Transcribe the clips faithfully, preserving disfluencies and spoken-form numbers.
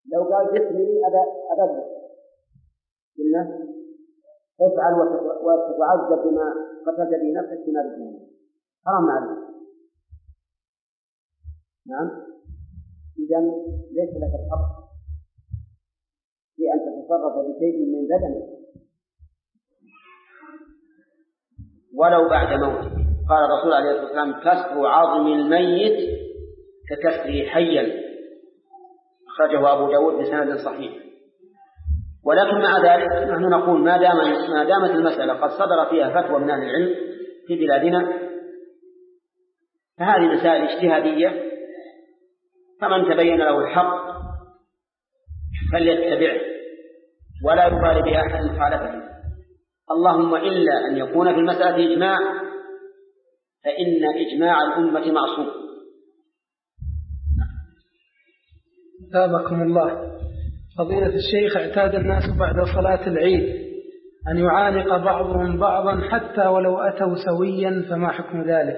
لو قال جسمي أبدا قلنا افعل وتعذب بما قتلت به نفسك في نار جهنم، حرام عليك. نعم، إذن ليس لك الحق في أن تتصرف بشيء من بدنك ولو بعد موته. قال الرسول عليه الصلاة والسلام: كسر عظم الميت ككسره حيا، أخرجه أبو داود بسند صحيح. ولكن مع ذلك نحن نقول ما دام ما دامت المسألة قد صدر فيها فتوى من أهل العلم في بلادنا، فهذه مسائل اجتهادية، فمن تبين له الحق فليتبعه ولا يبالي بأحد مخالفته، اللهم إلا أن يكون في المسألة إجماع، فإن إجماع الأمة معصوم. ثابكم الله. فضيلة الشيخ، اعتاد الناس بعد صلاة العيد أن يعانق بعضهم بعضا حتى ولو أتوا سويا، فما حكم ذلك؟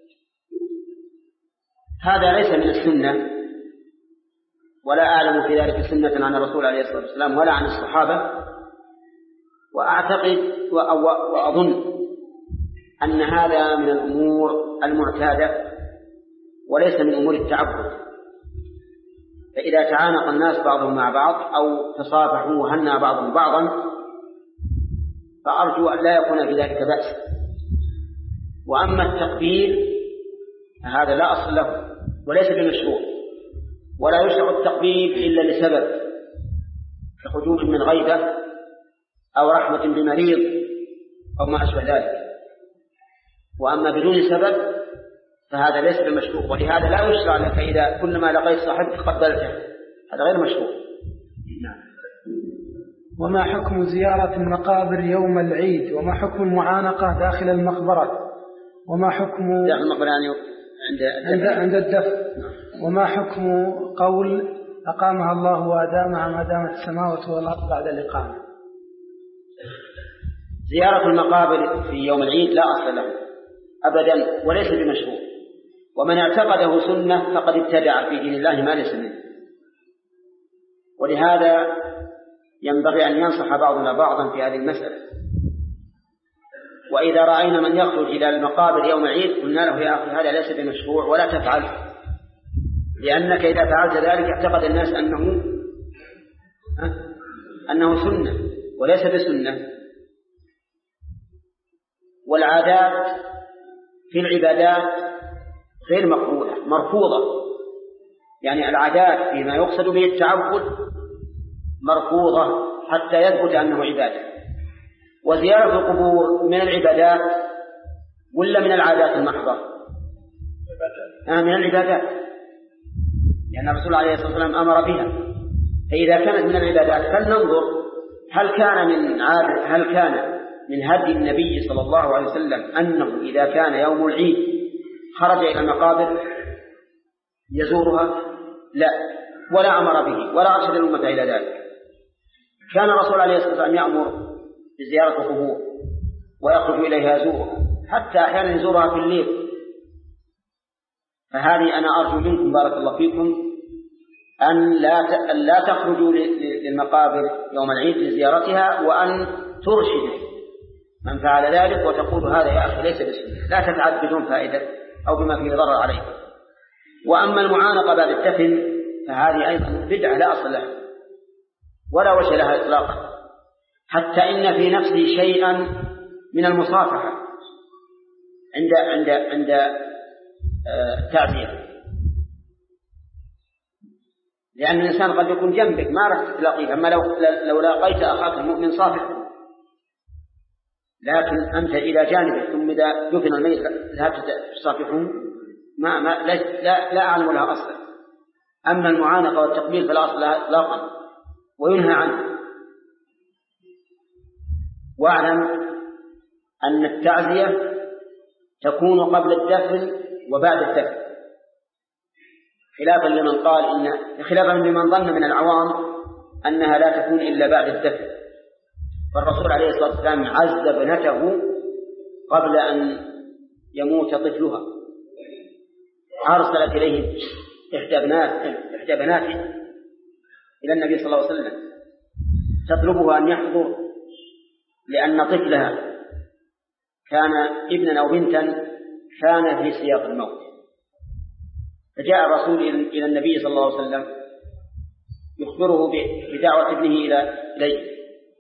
هذا ليس من السنة، ولا أعلم في ذلك سنة عن الرسول عليه الصلاة والسلام ولا عن الصحابة، وأعتقد وأظن أن هذا من الأمور المعتادة وليس من أمور التعبد. فإذا تعانق الناس بعضهم مع بعض أو تصافحوا وهنى بعضهم بعضا فأرجو أن لا يكون في ذلك بأس. وأما التقبيل فهذا لا أصل له وليس بمشروع، ولا يشرع التقبيل إلا لسبب كخروج من غيبة أو رحمة بمريض أو ما أشبه ذلك. وأما بدون سبب فهذا ليس بمشروع، ولهذا لا يشرع لك إذا كلما لقيت صاحبك قبلته، هذا غير مشروع. نعم. وما حكم زيارة المقابر يوم العيد؟ وما حكم المعانقة داخل المقبرة؟ وما حكم داخل المقبرة يعني عند عند الدفن؟ وما حكم قول أقامها الله وأدامها ما دامت السماوات والأرض بعد الإقامة؟ زيارة المقابر في يوم العيد لا أصل له أبدا وليس بمشروع، ومن اعتقده سنة فقد ابتدع في دين الله ما ليس منه. ولهذا ينبغي أن ينصح بعضنا بعضا في هذه المسألة. وإذا رأينا من يخرج إلى المقابر يوم العيد قلنا له: يا أخي هذا ليس بمشروع ولا تفعل، لأنك إذا فعلت ذلك اعتقد الناس أنه أنه سنة وليس بسنة. والعادات في العبادات غير مقبولة مرفوضة، يعني العادات فيما يقصد به التعبد مرفوضة حتى يثبت أنه عبادة. وزيارة القبور من العبادات ولا من العادات المحضة؟ آه من العبادات، لأن الرسول عليه الصلاة والسلام أمر بها. فإذا كانت من العبادات فلننظر هل كان من عادة هل كان من هدي النبي صلى الله عليه وسلم أنه إذا كان يوم العيد خرج إلى المقابر يزورها؟ لا، ولا أمر به ولا أرشد الأمة إلى ذلك. كان الرسول عليه الصلاة والسلام يأمر بزيارة القبور ويخرج إليها يزورها، حتى أحيانا يزورها في الليل. فهذه أنا أرجو منكم بارك الله فيكم أن لا لا تخرجوا للمقابر يوم العيد لزيارتها، وأن ترشدوا من فعل ذلك وتقول: هذا يا أخي ليس بسنة، لا تفعل بدون فائدة أو بما فيه ضرر عليك. وأما المعانقة بعد الدفن فهذه أيضا بدعة لا أصل لها ولا وجه لها إطلاقا، حتى إن في نفسه شيئا من المصافحة عند عند عند التعزية، لأن الإنسان قد يكون جنبك ما رأت تلاقيه، أما لو لو لاقيت أخاك المؤمن صافحه، لكن أنت إلى جانبه ثم إذا دفن الميت ذهبت تصافحه ما ما لا لا, لا أعلم لها أصلا. أما المعانقة والتقبيل فلا أصل لها إطلاقا وينهى عنه. واعلم أن التعزية تكون قبل الدفن وبعد الدفن، خلافا لمن قال إن خلافا لمن ظن من العوام أنها لا تكون إلا بعد الدفن. فالرسول عليه الصلاة والسلام عز ابنته قبل أن يموت طفلها، أرسلت إليه إحدى بناته إلى النبي صلى الله عليه وسلم تطلبه أن يحضر لأن طفلها كان ابنا أو بنتا كان في سياق الموت، فجاء الرسول إلى النبي صلى الله عليه وسلم يخبره بدعوة ابنه إليه،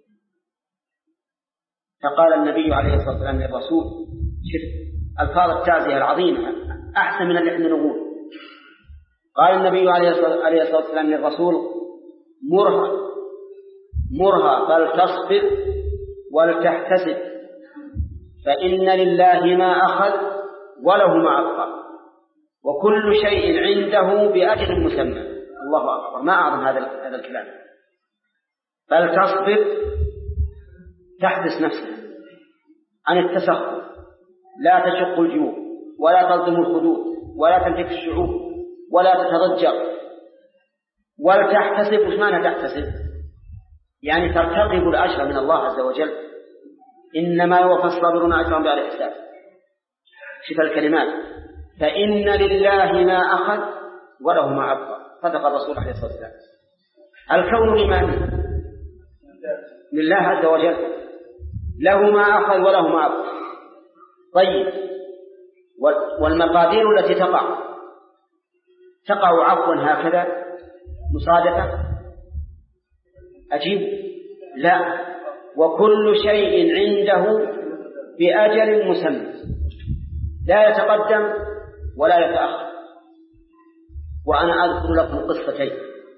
فقال النبي عليه الصلاة والسلام للرسول: شف ألفاظ التعزية العظيمة أحسن من اللي احنا نقول. قال النبي عليه الصلاة والسلام للرسول: مرها مرها فلتصبر ولتحتسب، فإن لله ما أخذ وله ما أعطى، وكل شيء عنده بأجل مسمى. الله أكبر، ما أعظم هذا هذا الكلام. فلتصبر تحبس نفسها عن التسخط، لا تشق الجيوب ولا تلطم الخدود ولا تنتك الشعوب ولا تتضجر، ولتحتسب. وش معنى تحتسب؟ يعني ترتقب الأجر من الله عز وجل، إنما يوفى الصابرون أجرهم بغير حساب. شوف الكلمات: فإن لله ما أخذ وله ما أعطى. صدق الرسول عليه الصلاة والسلام. الكون لمن؟ لله عز وجل، له ما أخذ وله ما أعطى. طيب، والمقادير التي تقع تقع عفوا هكذا مصادفة؟ أجيب: لا، وكل شيء عنده بأجل مسمى، لا يتقدم ولا يتأخر. وأنا أذكر لكم قصتين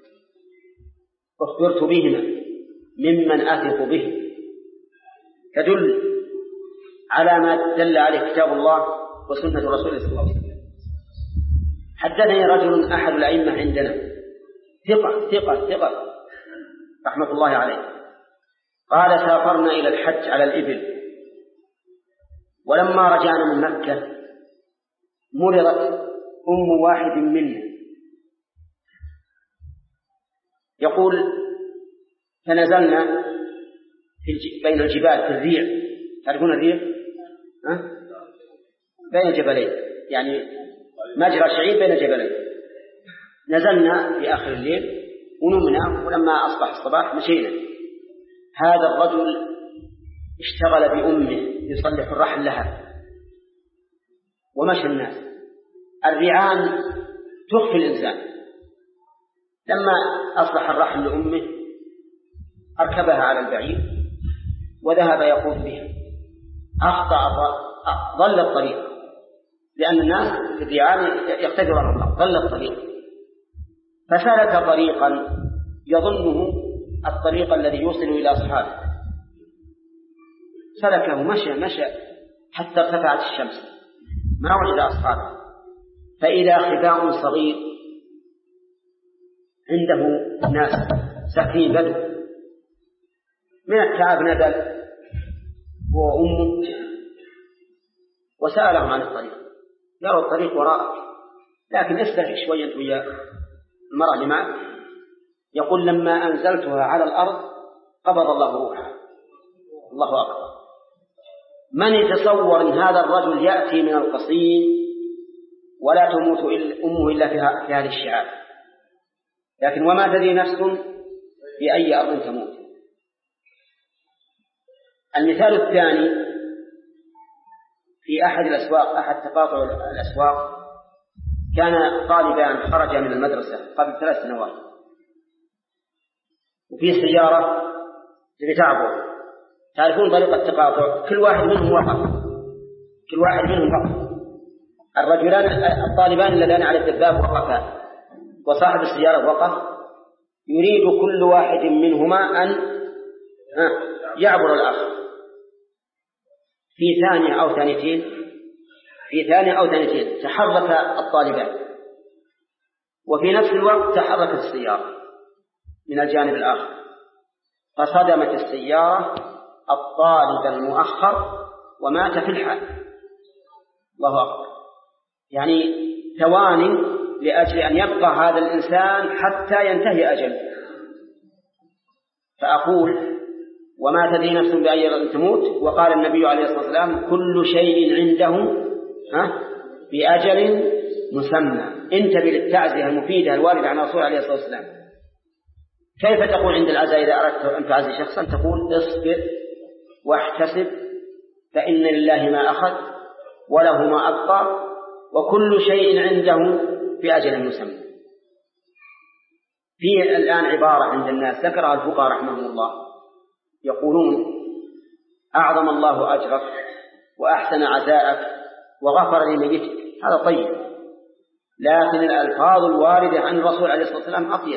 أخبرت بهما ممن أثق به، تدل على ما دل عليه كتاب الله وسنة رسوله صلى الله عليه وسلم. حدثني رجل أحد الأئمة عندنا، ثقة ثقة ثقة رحمة الله عليه، قال: سافرنا إلى الحج على الإبل، ولما رجعنا من مكة مرضت أم واحد منا. يقول: فنزلنا في بين الجبال في الريع، تعرفون الريع؟ أه؟ بين جبلين، يعني مجرى شعيب بين جبلين. نزلنا في آخر الليل ونمنا، ولما أصبح الصباح مشينا. هذا الرجل اشتغل بأمه يصلح الرحل لها ومشى الناس. الريعان تخفي الإنسان. لما أصلح الرحل لأمه أركبها على البعير وذهب يقود بها. أخطأ، ضل الطريق، لأن الناس في الريعان يقتدرون الله. ضل الطريق فسلك طريقا يظنه الطريق الذي يوصل إلى أصحابه، سلكه، مشى مشى حتى ارتفعت الشمس، ما وجد أصحابه، فإذا خباء صغير عنده ناس ساكنين بدو، من التعب نزل وأمه وسألهم عن الطريق. يروا الطريق وراءك، لكن استرح شوية أنت ويا المرأة اللي معك. يقول: لما أنزلتها على الأرض قبض الله روحها. الله أكبر. من يتصور أن هذا الرجل يأتي من القصيم ولا تموت أمه إلا في هذه الشعاب، لكن وما تدري نفس بأي أرض تموت. المثال الثاني في أحد الأسواق، أحد تقاطع الأسواق، كان طالبان خرج من المدرسة قبل ثلاث سنوات، وفي سيارة تعبر. تعرفون طريقة التقاطع؟ كل واحد منهم وقف، كل واحد منهم وقف. الرجلان الطالبان اللذان على الدباب وقفا، وصاحب السيارة وقف، يريد كل واحد منهما أن يعبر الآخر. في ثانية أو ثانيتين في ثانية أو ثانيتين تحرك الطالبان، وفي نفس الوقت تحركت السيارة من الجانب الآخر، فصدمت السيارة الطالب المؤخر ومات في الحال. الله أكبر. يعني ثواني لأجل أن يبقى هذا الإنسان حتى ينتهي أجله. فأقول: وما تدري نفس بأي أرض تموت. وقال النبي عليه الصلاة والسلام: كل شيء عنده بأجل مسمى. انتبه للتعزية المفيدة الواردة عن الرسول عليه الصلاة والسلام. كيف تقول عند العزاء إذا أردت أن تعزي شخصا؟ تقول اصبر واحتسب فإن لله ما أخذ وله ما أبقى وكل شيء عنده في أجل مسمى. في الآن عبارة عند الناس ذكرها الفقهاء رحمهم الله يقولون أعظم الله أجرك وأحسن عزاءك وغفر لميتك، هذا طيب، لكن الألفاظ الواردة عن الرسول عليه الصلاة والسلام أطيب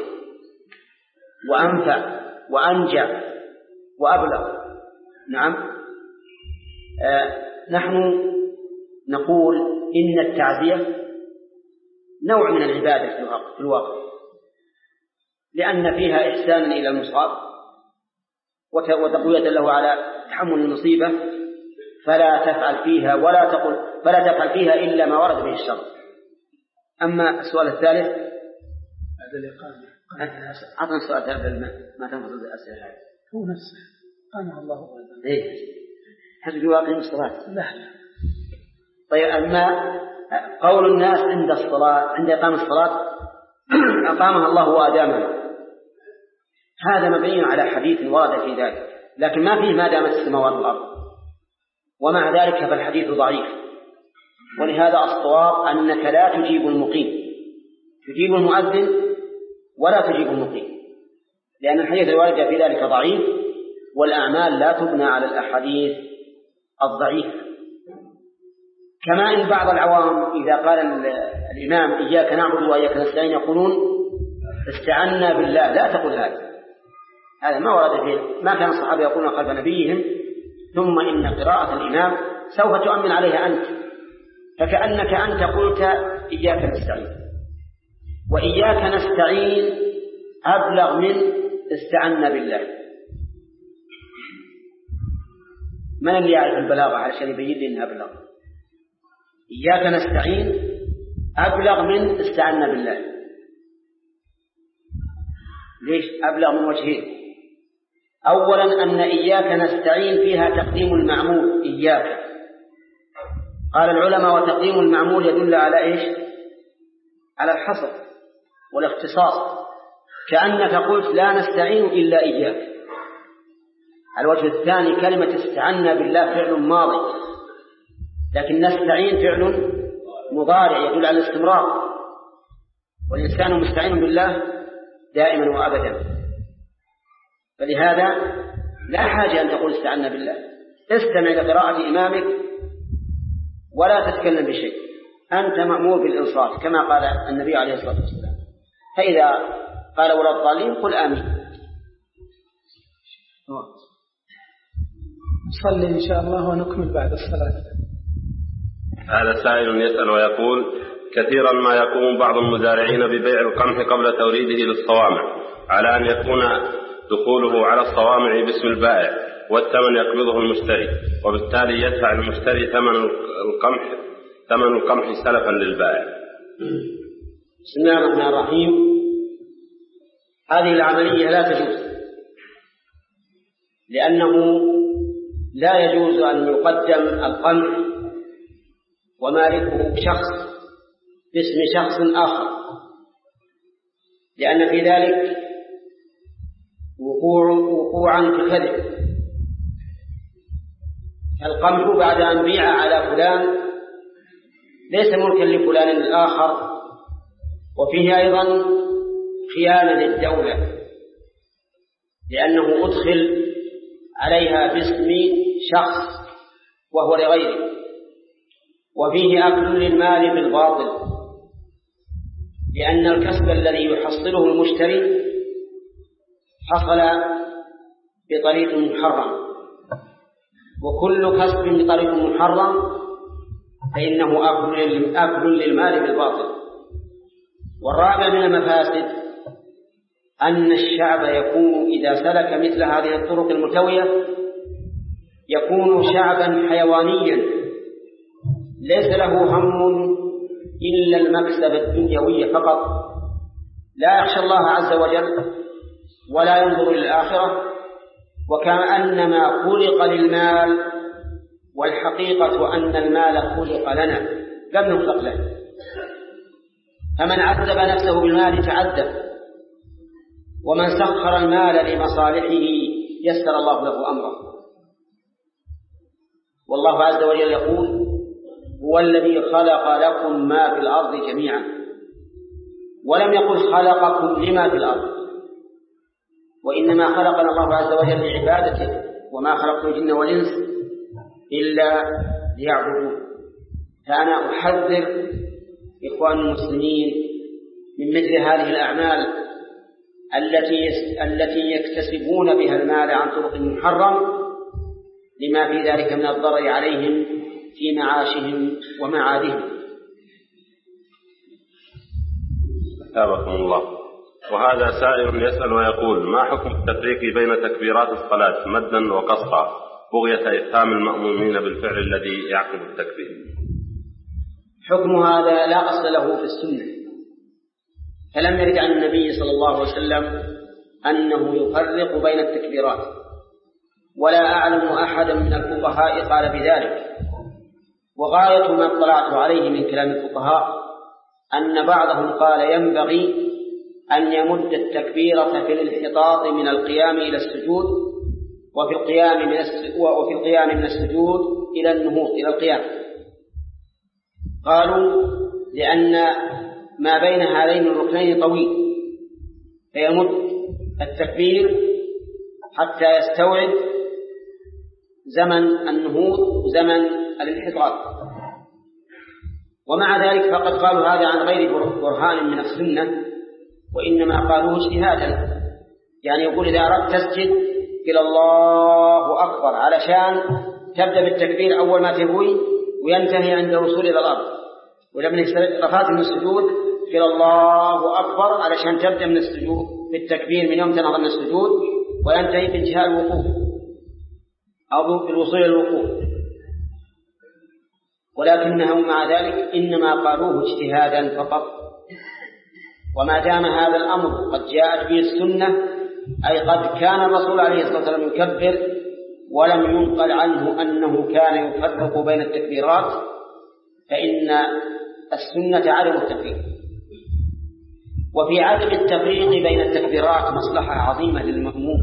وأنفع وأنجع وأبلغ. نعم. آه نحن نقول إن التعزية نوع من العبادة في الواقع، لأن فيها إحسانا إلى المصاب وتقوية له على تحمل المصيبة، فلا تفعل فيها ولا تقل فلا تفعل فيها إلا ما ورد به الشرع. أما السؤال الثالث هذا الإقامة. أعطنا السؤال هذا ما تنفذ الأسئلة هذه. هو نفسه قام الله وأذن. إيه حسب واقع الصلاة. لا لا. طيب أما قول الناس عند الصلاة عند إقامة الصلاة أقامها الله وأدامها، هذا مبني على حديث ورد في ذلك، لكن ما فيه ما دامت السماوات والأرض، ومع ذلك فالحديث ضعيف. ولهذا الصواب أنك لا تجيب المقيم، تجيب المؤذن ولا تجيب المقيم، لأن الحديث الوارد في ذلك ضعيف، والأعمال لا تبنى على الأحاديث الضعيفة. كما إن بعض العوام إذا قال الإمام إياك نعبد وإياك نستعين يقولون استعنا بالله، لا تقول هذا، هذا ما ورد فيه، ما كان الصحابة يقولون خلف نبيهم ثم إن قراءة الإمام سوف تؤمن عليها أنت، فكأنك أنت قلت إياك نستعين، وإياك نستعين أبلغ من استعنا بالله. من اللي يعرف البلاغة علشان يبين لي إنها أبلغ؟ إياك نستعين أبلغ من استعنا بالله. ليش أبلغ؟ من وجهين. أولا أن إياك نستعين فيها تقديم المعمول إياك، قال العلماء وتقديم المعمول يدل على إيش؟ على الحصر والاختصاص، كأنك قلت لا نستعين إلا إياك. الوجه الثاني كلمة استعنا بالله فعل ماضي، لكن نستعين فعل مضارع يدل على الاستمرار، والإنسان مستعين بالله دائما وأبدا، فلهذا لا حاجة أن تقول استعنا بالله، استمع لقراءة إمامك ولا تتكلم بشيء، أنت مأمور بالإنصات كما قال النبي عليه الصلاة والسلام، فإذا قال ولا الضالين قل آمين. نصلي إن شاء الله ونكمل بعد الصلاة. هذا سائل يسأل ويقول كثيرا ما يقوم بعض المزارعين ببيع القمح قبل توريده للصوامع على أن يكون دخوله على الصوامع باسم البائع والثمن يقبضه المشتري، وبالتالي يدفع المشتري ثمن القمح ثمن القمح سلفا للبائع. بسم الله الرحمن الرحيم. هذه العملية لا تجوز، لأنه لا يجوز أن يقدم القمح ومالكه شخص باسم شخص آخر، لأن في ذلك وقوع وقوعا في الكذب. القمح بعد أن بيع على فلان ليس ملكا لفلان الآخر، وفيه أيضا خيانة للدولة، لأنه أدخل عليها باسم شخص وهو لغيره، وفيه أكل للمال بالباطل، لأن الكسب الذي يحصله المشتري حصل بطريق محرم، وكل كسب بطريق محرم فإنه أكل للمال بالباطل. والرابع من المفاسد أن الشعب يكون إذا سلك مثل هذه الطرق الملتوية يكون شعبا حيوانيا ليس له هم إلا المكسب الدنيوي فقط، لا يخشى الله عز وجل ولا ينظر للآخرة، وكأنما خلق للمال، والحقيقة أن المال خلق لنا لم نخلق له. فمن عذب نفسه بالمال تعذب، ومن سخر المال لمصالحه يسر الله له أمره. والله عز وجل يقول: هو الذي خلق لكم ما في الأرض جميعا، ولم يقل خلقكم لما في الأرض، وإنما خلقنا الله عز وجل لعبادته، وما خلقت الجن والإنس إلا ليعبدون. فأنا أحذر إخوان المسلمين من مثل هذه الأعمال التي التي يكتسبون بها المال عن طرق محرم، لما في ذلك من الضرر عليهم في معاشهم ومعادهم. أثابكم الله. وهذا سائل يسأل ويقول: ما حكم التفريق بين تكبيرات الصلاة مدا وقصرا بغية إفهام المأمومين بالفعل الذي يعقب التكبير؟ حكم هذا لا أصل له في السنة، فلم يرد عن النبي صلى الله عليه وسلم أنه يفرق بين التكبيرات، ولا أعلم أحدا من الفقهاء قال بذلك. وغاية ما اطلعت عليه من كلام الفقهاء أن بعضهم قال ينبغي أن يمد التكبيرة في الانحطاط من القيام إلى السجود، وفي القيام من وفي القيام من السجود إلى النهوض إلى القيام. قالوا لأن ما بين هذين الركنين طويل، فيمد التكبير حتى يستوعب زمن النهوض وزمن الانحطاط. ومع ذلك فقد قالوا هذا عن غير برهان من السنة، وإنما قالوه اجتهادا. يعني يقول إذا أردت تسجد إلى الله أكبر علشان تبدأ بالتكبير أول ما تهوي وينتهي عند الوصول إلى الأرض، ولما رفعت من السجود إلى الله أكبر علشان تبدأ من السجود بالتكبير من يوم تنهض من السجود وينتهي بانتهاء الوقوف أو بالوصول إلى الوقوف. ولكنهم مع ذلك إنما قالوه اجتهادا فقط. وما دام هذا الأمر قد جاءت به السنة، أي قد كان الرسول عليه الصلاة والسلام يكبر ولم ينقل عنه أنه كان يفرق بين التكبيرات، فإن السنة عدم التفريق. وفي عدم التفريق بين التكبيرات مصلحة عظيمة للمأموم،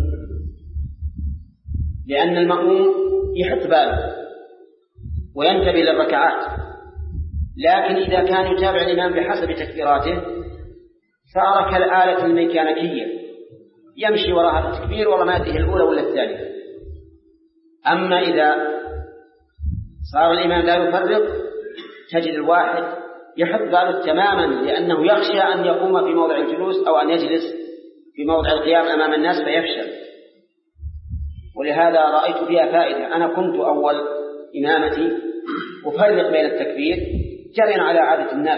لأن المأموم يحط باله وينتبه للركعات، لكن إذا كان يتابع الإمام بحسب تكبيراته صار كالآلة الميكانيكية يمشي وراء هذا التكبير وراء ما يأتيه الأولى ولا الثانية. أما إذا صار الإمام لا يفرق تجد الواحد يحط باله تماما، لأنه يخشى أن يقوم في موضع الجلوس أو أن يجلس في موضع القيام أمام الناس فيفشل. ولهذا رأيت فيها فائدة. أنا كنت أول إمامتي أفرق بين التكبير جريا على عادة الناس،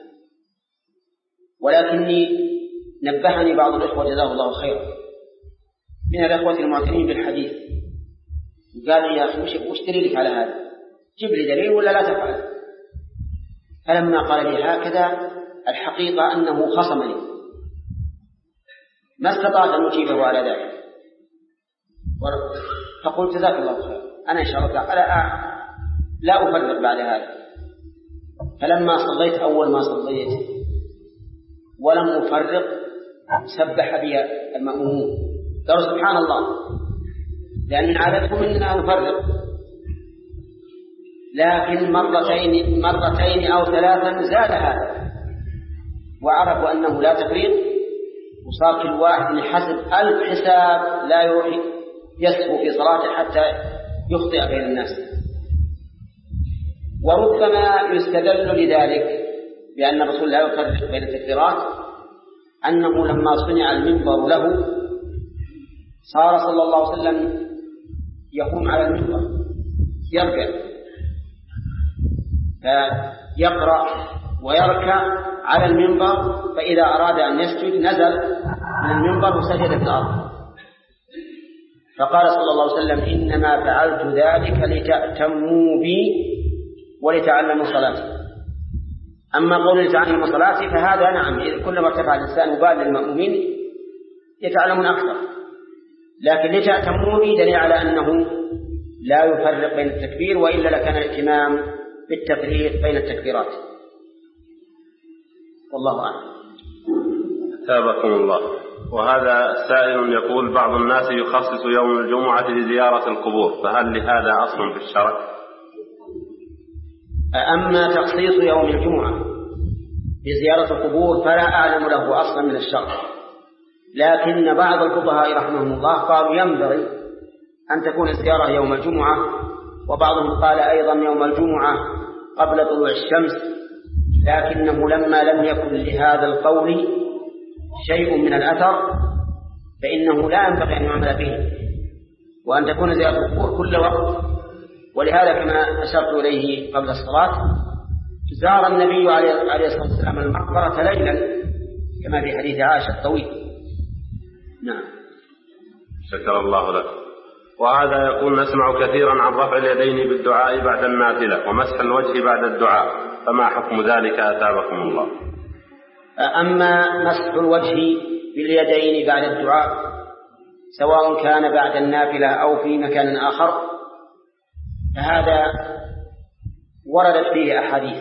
ولكني نبهني بعض الإخوة جزاه الله خيرا من الإخوة المعتنين بالحديث، قال لي: يا أخي وش دليلك على هذا؟ جيب لي دليل ولا لا تفعل. فلما قال لي هكذا الحقيقة أنه خصمني، ما استطعت أن أجيبه على ذلك، فقلت: جزاك الله خير، أنا إن شاء الله تعالى لا أفرق بعد هذا. فلما صليت أول ما صليت ولم أفرق سبح بي المأمومون، قالوا: سبحان الله، لأن من عادتهم أننا نفرق. لكن مرتين مرتين أو ثلاثا زاد هذا وعرفوا أنه لا تفريق، وصار كل واحد من حسب ألف حساب لا يروح يسهو في صلاته حتى يخطئ بين الناس. وربما يستدل لذلك بأن الرسول لا يفرق بين التكبيرات أنه لما صنع المنبر له صار صلى الله عليه وسلم يقوم على المنبر يركع فيقرأ ويركع على المنبر، فإذا أراد أن يسجد نزل من المنبر وسجد في الأرض. فقال صلى الله عليه وسلم: إنما فعلت ذلك لتأتموا بي ولتعلموا صلاتي. أما قول لتعلموا صلاتي فهذا نعم، كلما ارتفع الإنسان وبال للمؤمنين يتعلمون أكثر، لكن لتأتموا بي دليل على أنه لا يفرق بين التكبير، وإلا لكان الاهتمام بالتفريق بين التكبيرات. والله أعلم. أثابكم الله. وهذا سائل يقول بعض الناس يخصص يوم الجمعة لزيارة القبور، فهل لهذا أصل في الشرع؟ أما تخصيص يوم الجمعة لزيارة القبور فلا أعلم له أصلا من الشرع، لكن بعض الفقهاء رحمهم الله قالوا ينبغي أن تكون الزيارة يوم الجمعة، وبعضهم قال أيضا يوم الجمعة قبل طلوع الشمس، لكنه لما لم يكن لهذا القول شيء من الأثر فإنه لا ينبغي أن يعمل به، وأن تكون زيارة القبور كل وقت. ولهذا كما أشرت إليه قبل الصلاة زار النبي عليه الصلاة والسلام المقبرة ليلا كما في حديث عائشة الطويل. نعم. شكر الله لك. وهذا يقول نسمع كثيرا عن رفع اليدين بالدعاء بعد النافلة ومسح الوجه بعد الدعاء، فما حكم ذلك أثابكم الله؟ أما مسح الوجه باليدين بعد الدعاء سواء كان بعد النافلة أو في مكان آخر فهذا وردت فيه أحاديث،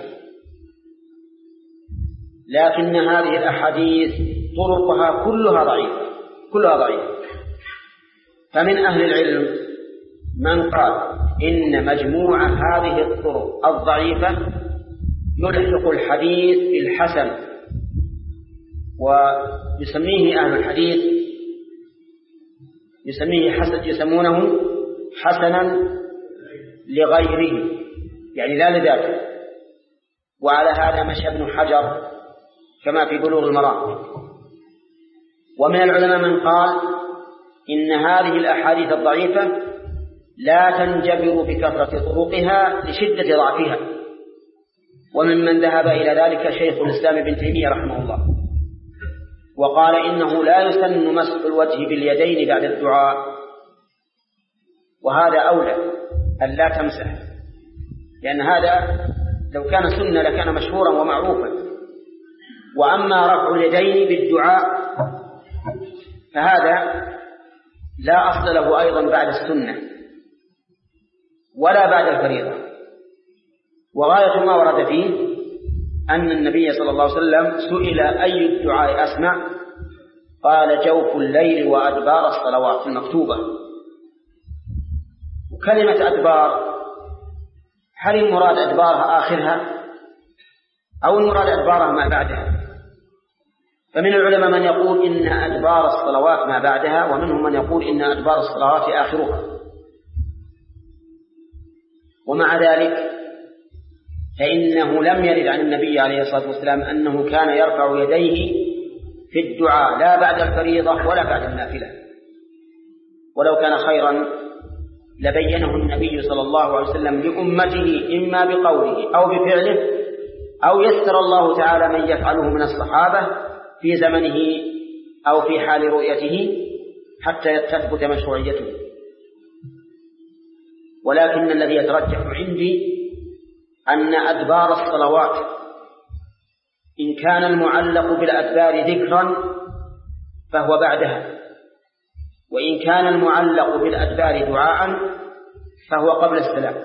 لكن هذه الأحاديث طرقها كلها ضعيفة كلها ضعيفة. فمن أهل العلم من قال إن مجموع هذه الطرق الضعيفة يلحق الحديث بالحسن، ويسميه أهل الحديث يسميه حسن يسمونه حسنا لغيره، يعني لا لذاته. وعلى هذا مشى ابن حجر كما في بلوغ المرام. ومن العلماء من قال إن هذه الأحاديث الضعيفة لا تنجبر بكثرة طرقها لشدة ضعفها، وممن ذهب إلى ذلك شيخ الإسلام ابن تيمية رحمه الله، وقال إنه لا يسن مسح الوجه باليدين بعد الدعاء، وهذا أولى أن لا تمسح، لأن هذا لو كان سنة لكان مشهورا ومعروفا. وأما رفع اليدين بالدعاء فهذا لا أصل له أيضا بعد السنة ولا بعد الفريضة. وغاية ما ورد فيه أن النبي صلى الله عليه وسلم سئل أي الدعاء أسمع، قال جوف الليل وأدبار الصلوات المكتوبة. وكلمة أدبار هل المراد أدبارها آخرها أو المراد أدبارها ما بعدها؟ فمن العلماء من يقول إن أدبار الصلوات ما بعدها، ومنهم من يقول إن أدبار الصلوات آخرها. ومع ذلك فإنه لم يرد عن النبي عليه الصلاة والسلام أنه كان يرفع يديه في الدعاء لا بعد الفريضة ولا بعد النافلة، ولو كان خيرا لبينه النبي صلى الله عليه وسلم لأمته إما بقوله أو بفعله، أو يسر الله تعالى من يفعله من الصحابة في زمنه أو في حال رؤيته حتى تثبت مشروعيته. ولكن الذي يترجح عندي أن أدبار الصلوات إن كان المعلق بالأدبار ذكرا فهو بعدها، وإن كان المعلق بالأدبار دعاء فهو قبل السلام.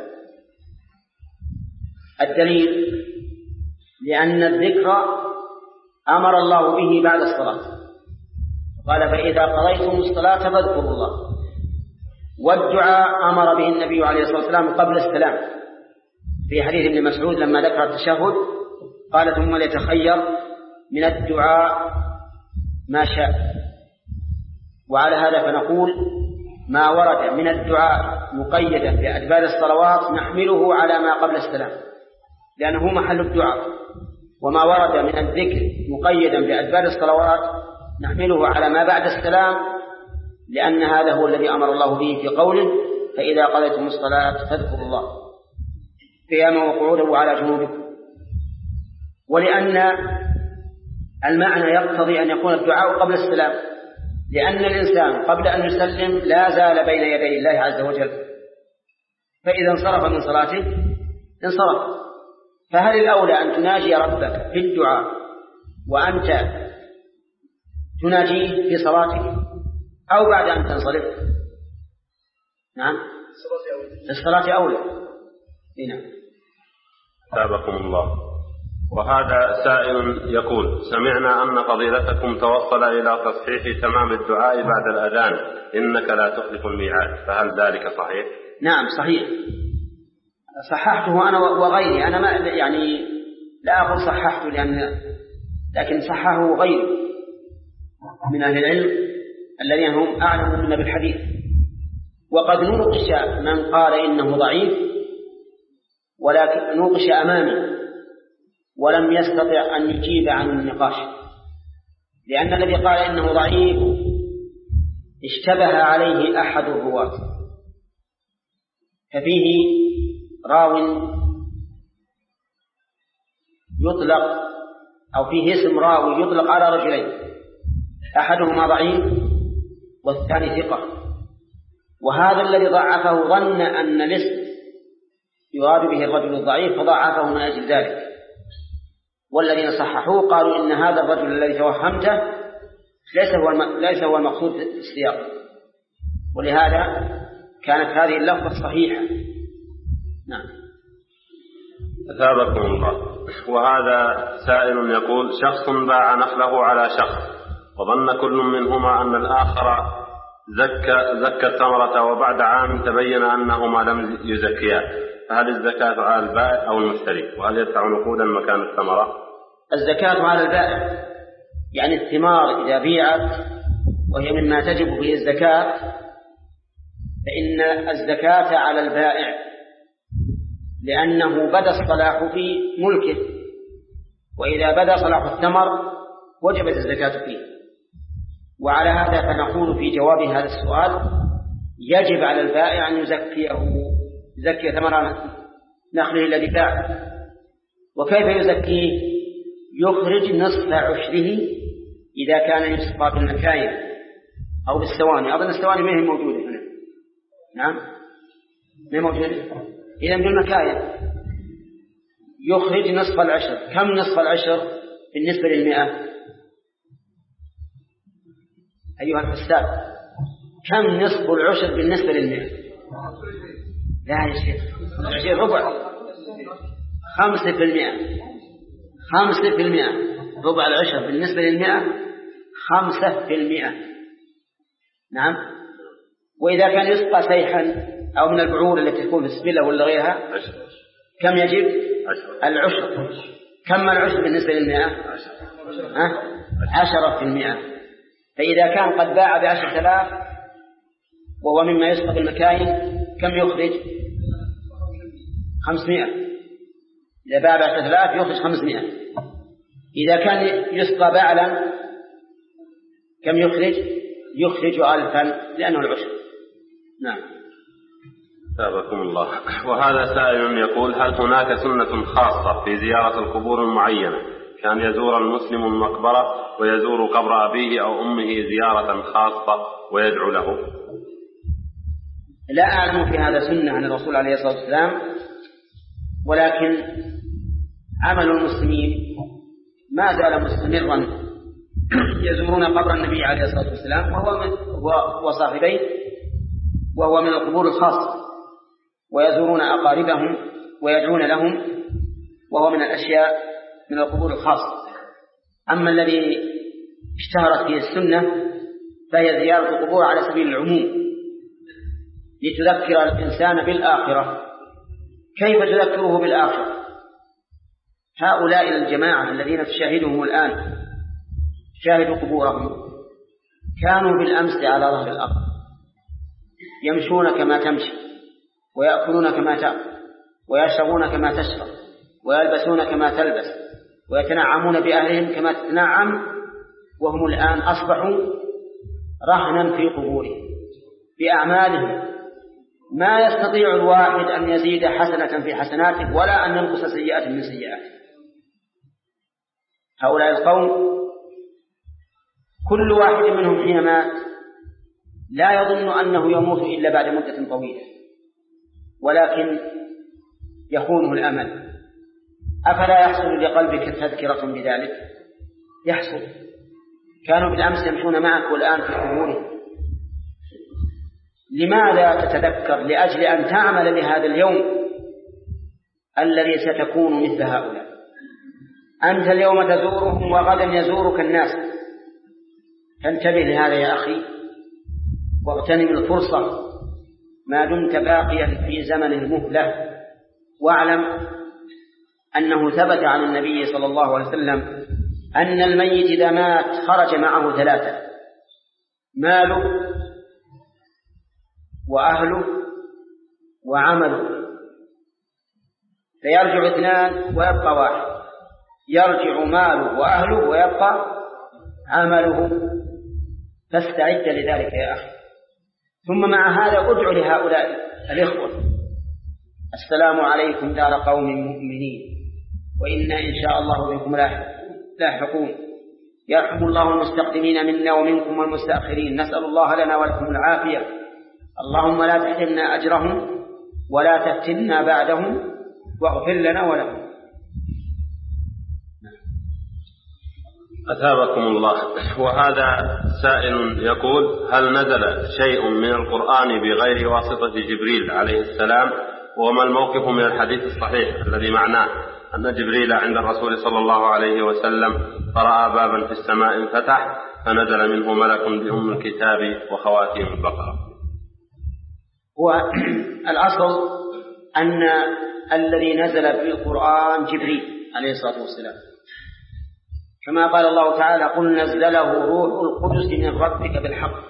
الدليل لأن الذكر أمر الله به بعد الصلاة، قال فإذا قضيتم الصلاة فاذكروا الله، والدعاء أمر به النبي عليه الصلاة والسلام قبل السلام في حديث ابن مسعود لما ذكر التشهد قال ثم ليتخير من الدعاء ما شاء. وعلى هذا فنقول ما ورد من الدعاء مقيدا بأدبار الصلوات نحمله على ما قبل السلام لأنه محل الدعاء، وما ورد من الذكر مقيدا بأدبار الصلوات نحمله على ما بعد السلام، لأن هذا هو الذي أمر الله به في قوله فإذا قضيتم الصلاة فاذكروا الله قياما وقعودا وعلى جنوبكم. ولأن المعنى يقتضي أن يكون الدعاء قبل السلام، لأن الإنسان قبل أن يسلم لا زال بين يدي الله عز وجل، فإذا انصرف من صلاته انصرف. فهل الأولى أن تناجي ربك في الدعاء وأنت تناجيه في صلاتك أو بعد أن تنصرف؟ نعم الصلاة أولى. نعم. أثابكم الله. وهذا سائل يقول: سمعنا أن فضيلتكم توصل إلى تصحيح تمام الدعاء بعد الأذان إنك لا تخلف الميعاد، فهل ذلك صحيح؟ نعم صحيح، صححته أنا وغيري. أنا ما يعني لا أقول صححته لأن لكن صححه غيري من أهل العلم الذين هم أعلم منا بالحديث. وقد نوقش من قال إنه ضعيف، ولكن نوقش أمامي ولم يستطع أن يجيب عن النقاش، لأن الذي قال إنه ضعيف اشتبه عليه أحد الرواة، ففيه راو يطلق أو فيه اسم راوي يطلق على رجلين، أحدهما ضعيف والثاني ثقة، وهذا الذي ضعفه ظن أن الاسم يراد به الرجل الضعيف فضعفه من أجل ذلك، والذين صححوه قالوا إن هذا الرجل الذي توهمته ليس هو ليس هو المقصود في السياق، ولهذا كانت هذه اللفظة صحيحة. نعم. أثابكم الله. وهذا سائل يقول: شخص باع نخله على شخص وظن كل منهما أن الآخر زكى زكى الثمرة، وبعد عام تبين أنهما لم يزكيا، فهل الزكاة على البائع أو المشتري؟ وهل يدفع نقودا مكان الثمرة؟ الزكاة على البائع، يعني الثمار إذا بيعت وهي مما تجب به الزكاة فإن الزكاة على البائع، لأنه بدا الصلاح في ملكه، وإذا بدا صلاح الثمر وجبت الزكاة فيه. وعلى هذا فنقول في جواب هذا السؤال: يجب على البائع أن يزكيه يزكي ثمر نخله الذي باع. وكيف يزكيه؟ يخرج نصف عشره إذا كان يسقى بالمكاين أو بالسواني. أظن السواني ما هي موجودة هنا. نعم ما هي موجودة. إذن بالمكاين يخرج نصف العشر. كم نصف العشر بالنسبة للمئة أيها الحساب؟ كم نصف العشر بالنسبة للمئة؟ لا يا شيخ، العشر ربع. خمسة في المئة خمسة في المئة ربع العشر بالنسبة للمئة خمسة في المئة. نعم. وإذا كان يسقى سيحا أو من البعور التي تكون في السبلة ولا غيرها كم يجب؟ العشر. كم العشر بالنسبة للمئة؟ ها؟ عشرة في المئة. فإذا كان قد باع بعشرة آلاف وهو مما يسقى بالمكاين كم يخرج؟ خمسمائة. إذا باع بعشرة آلاف يخرج خمسمائة. إذا كان يسقى بعلا كم يخرج؟ يخرج ألفا لأنه العشر. نعم. ثابكم الله. وهذا سائل يقول: هل هناك سنة خاصة في زيارة القبور المعينة، كان يزور المسلم المقبرة ويزور قبر أبيه أو أمه زيارة خاصة ويدعو له؟ لا أعلم في هذا سنة عن الرسول عليه الصلاة والسلام، ولكن عمل المسلمين ما زال مستمرا، يزورون قبر النبي عليه الصلاة والسلام وهو وصاحبيه، وهو من القبور الخاصة، ويزورون أقاربهم ويدعون لهم، وهو من الأشياء من القبور الخاصة. أما الذي اشتهرت فيه السنة فهي زيارة القبور على سبيل العموم لتذكر الإنسان بالآخرة. كيف تذكره بالآخرة؟ هؤلاء الجماعة الذين تشاهدهم الآن شاهدوا قبورهم كانوا بالأمس على ظهر الأرض يمشون كما تمشي، ويأكلون كما تأكل، ويشربون كما تشرب، ويلبسون كما تلبس، ويتنعمون بأهلهم كما تتنعم، وهم الآن أصبحوا رهنا في قبورهم بأعمالهم. ما يستطيع الواحد أن يزيد حسنة في حسناته ولا أن ينقص سيئة من سيئاته. هؤلاء القوم كل واحد منهم حين مات لا يظن أنه يموت إلا بعد مدة طويلة، ولكن يخونه الأمل. أفلا يحصل لقلبك تذكرة بذلك؟ يحصل. كانوا بالأمس يمشون معك والآن في قبورهم. لماذا تتذكر؟ لأجل أن تعمل لهذا اليوم الذي ستكون مثل هؤلاء. أنت اليوم تزورهم وغدا يزورك الناس، فانتبه لهذا يا أخي، واغتنم الفرصة ما دمت باقيا في زمن المهلة، واعلم أنه ثبت عن النبي صلى الله عليه وسلم أن الميت إذا مات خرج معه ثلاثة: ماله وأهله وعمله، فيرجع اثنان ويبقى واحد، يرجع ماله وأهله ويبقى عمله، فاستعد لذلك يا أخي. ثم مع هذا أدعو لهؤلاء الإخوة: السلام عليكم دار قوم مؤمنين وإنا إن شاء الله بكم لاحقون، يرحم الله المستقدمين منا ومنكم والمستأخرين، نسأل الله لنا ولكم العافية، اللهم لا تحرمنا أجرهم ولا تفتنا بعدهم واغفر لنا ولهم. أثابكم الله. وهذا سائل يقول: هل نزل شيء من القرآن بغير واسطة جبريل عليه السلام؟ وما الموقف من الحديث الصحيح الذي معناه أن جبريل عند الرسول صلى الله عليه وسلم فرأى بابا في السماء انفتح فنزل منه ملك بأم الكتاب وخواتيم البقرة؟ والأصل أن الذي نزل بالقرآن جبريل عليه الصلاة والسلام، كما قال الله تعالى: قل نزله روح القدس من ربك بالحق.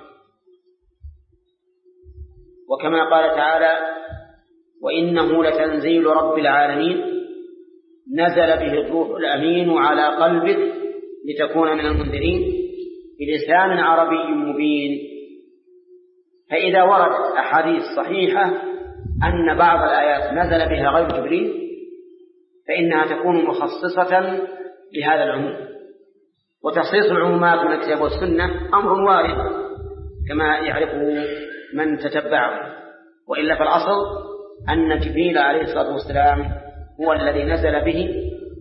وكما قال تعالى: وإنه لتنزيل رب العالمين نزل به الروح الأمين على قلبك لتكون من المنذرين بلسان عربي مبين. فإذا وردت أحاديث صحيحة أن بعض الآيات نزل بها غير جبريل فإنها تكون مخصصة لهذا العموم، وتخصيص العمومات من الكتاب والسنة أمر وارد كما يعرفه من تتبعه، وإلا فالأصل أن جبريل عليه الصلاة والسلام هو الذي نزل به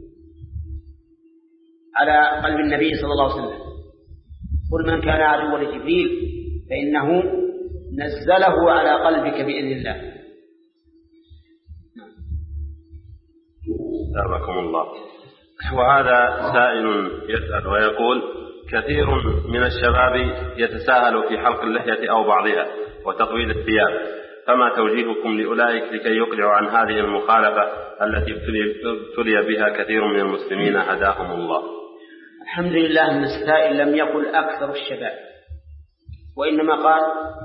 على قلب النبي صلى الله عليه وسلم. قل من كان عدوا لجبريل فإنه نزله على قلبك بإذن الله. أثابكم الله. وهذا سائل يسأل ويقول: كثير من الشباب يتساهل في حلق اللحية أو بعضها وتطويل الثياب، فما توجيهكم لأولئك لكي يقلعوا عن هذه المخالفة التي ابتلي بها كثير من المسلمين هداهم الله؟ الحمد لله أن السائل لم يقل أكثر الشباب، وإنما قال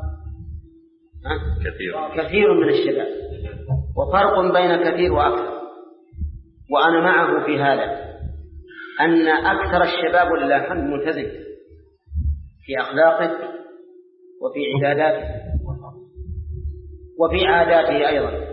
كثير. كثير من الشباب، وفرق بين كثير وأكثر. وأنا معه في هذا، أن أكثر الشباب لله الحمد ملتزم في أخلاقه وفي عباداته وفي عاداته أيضا.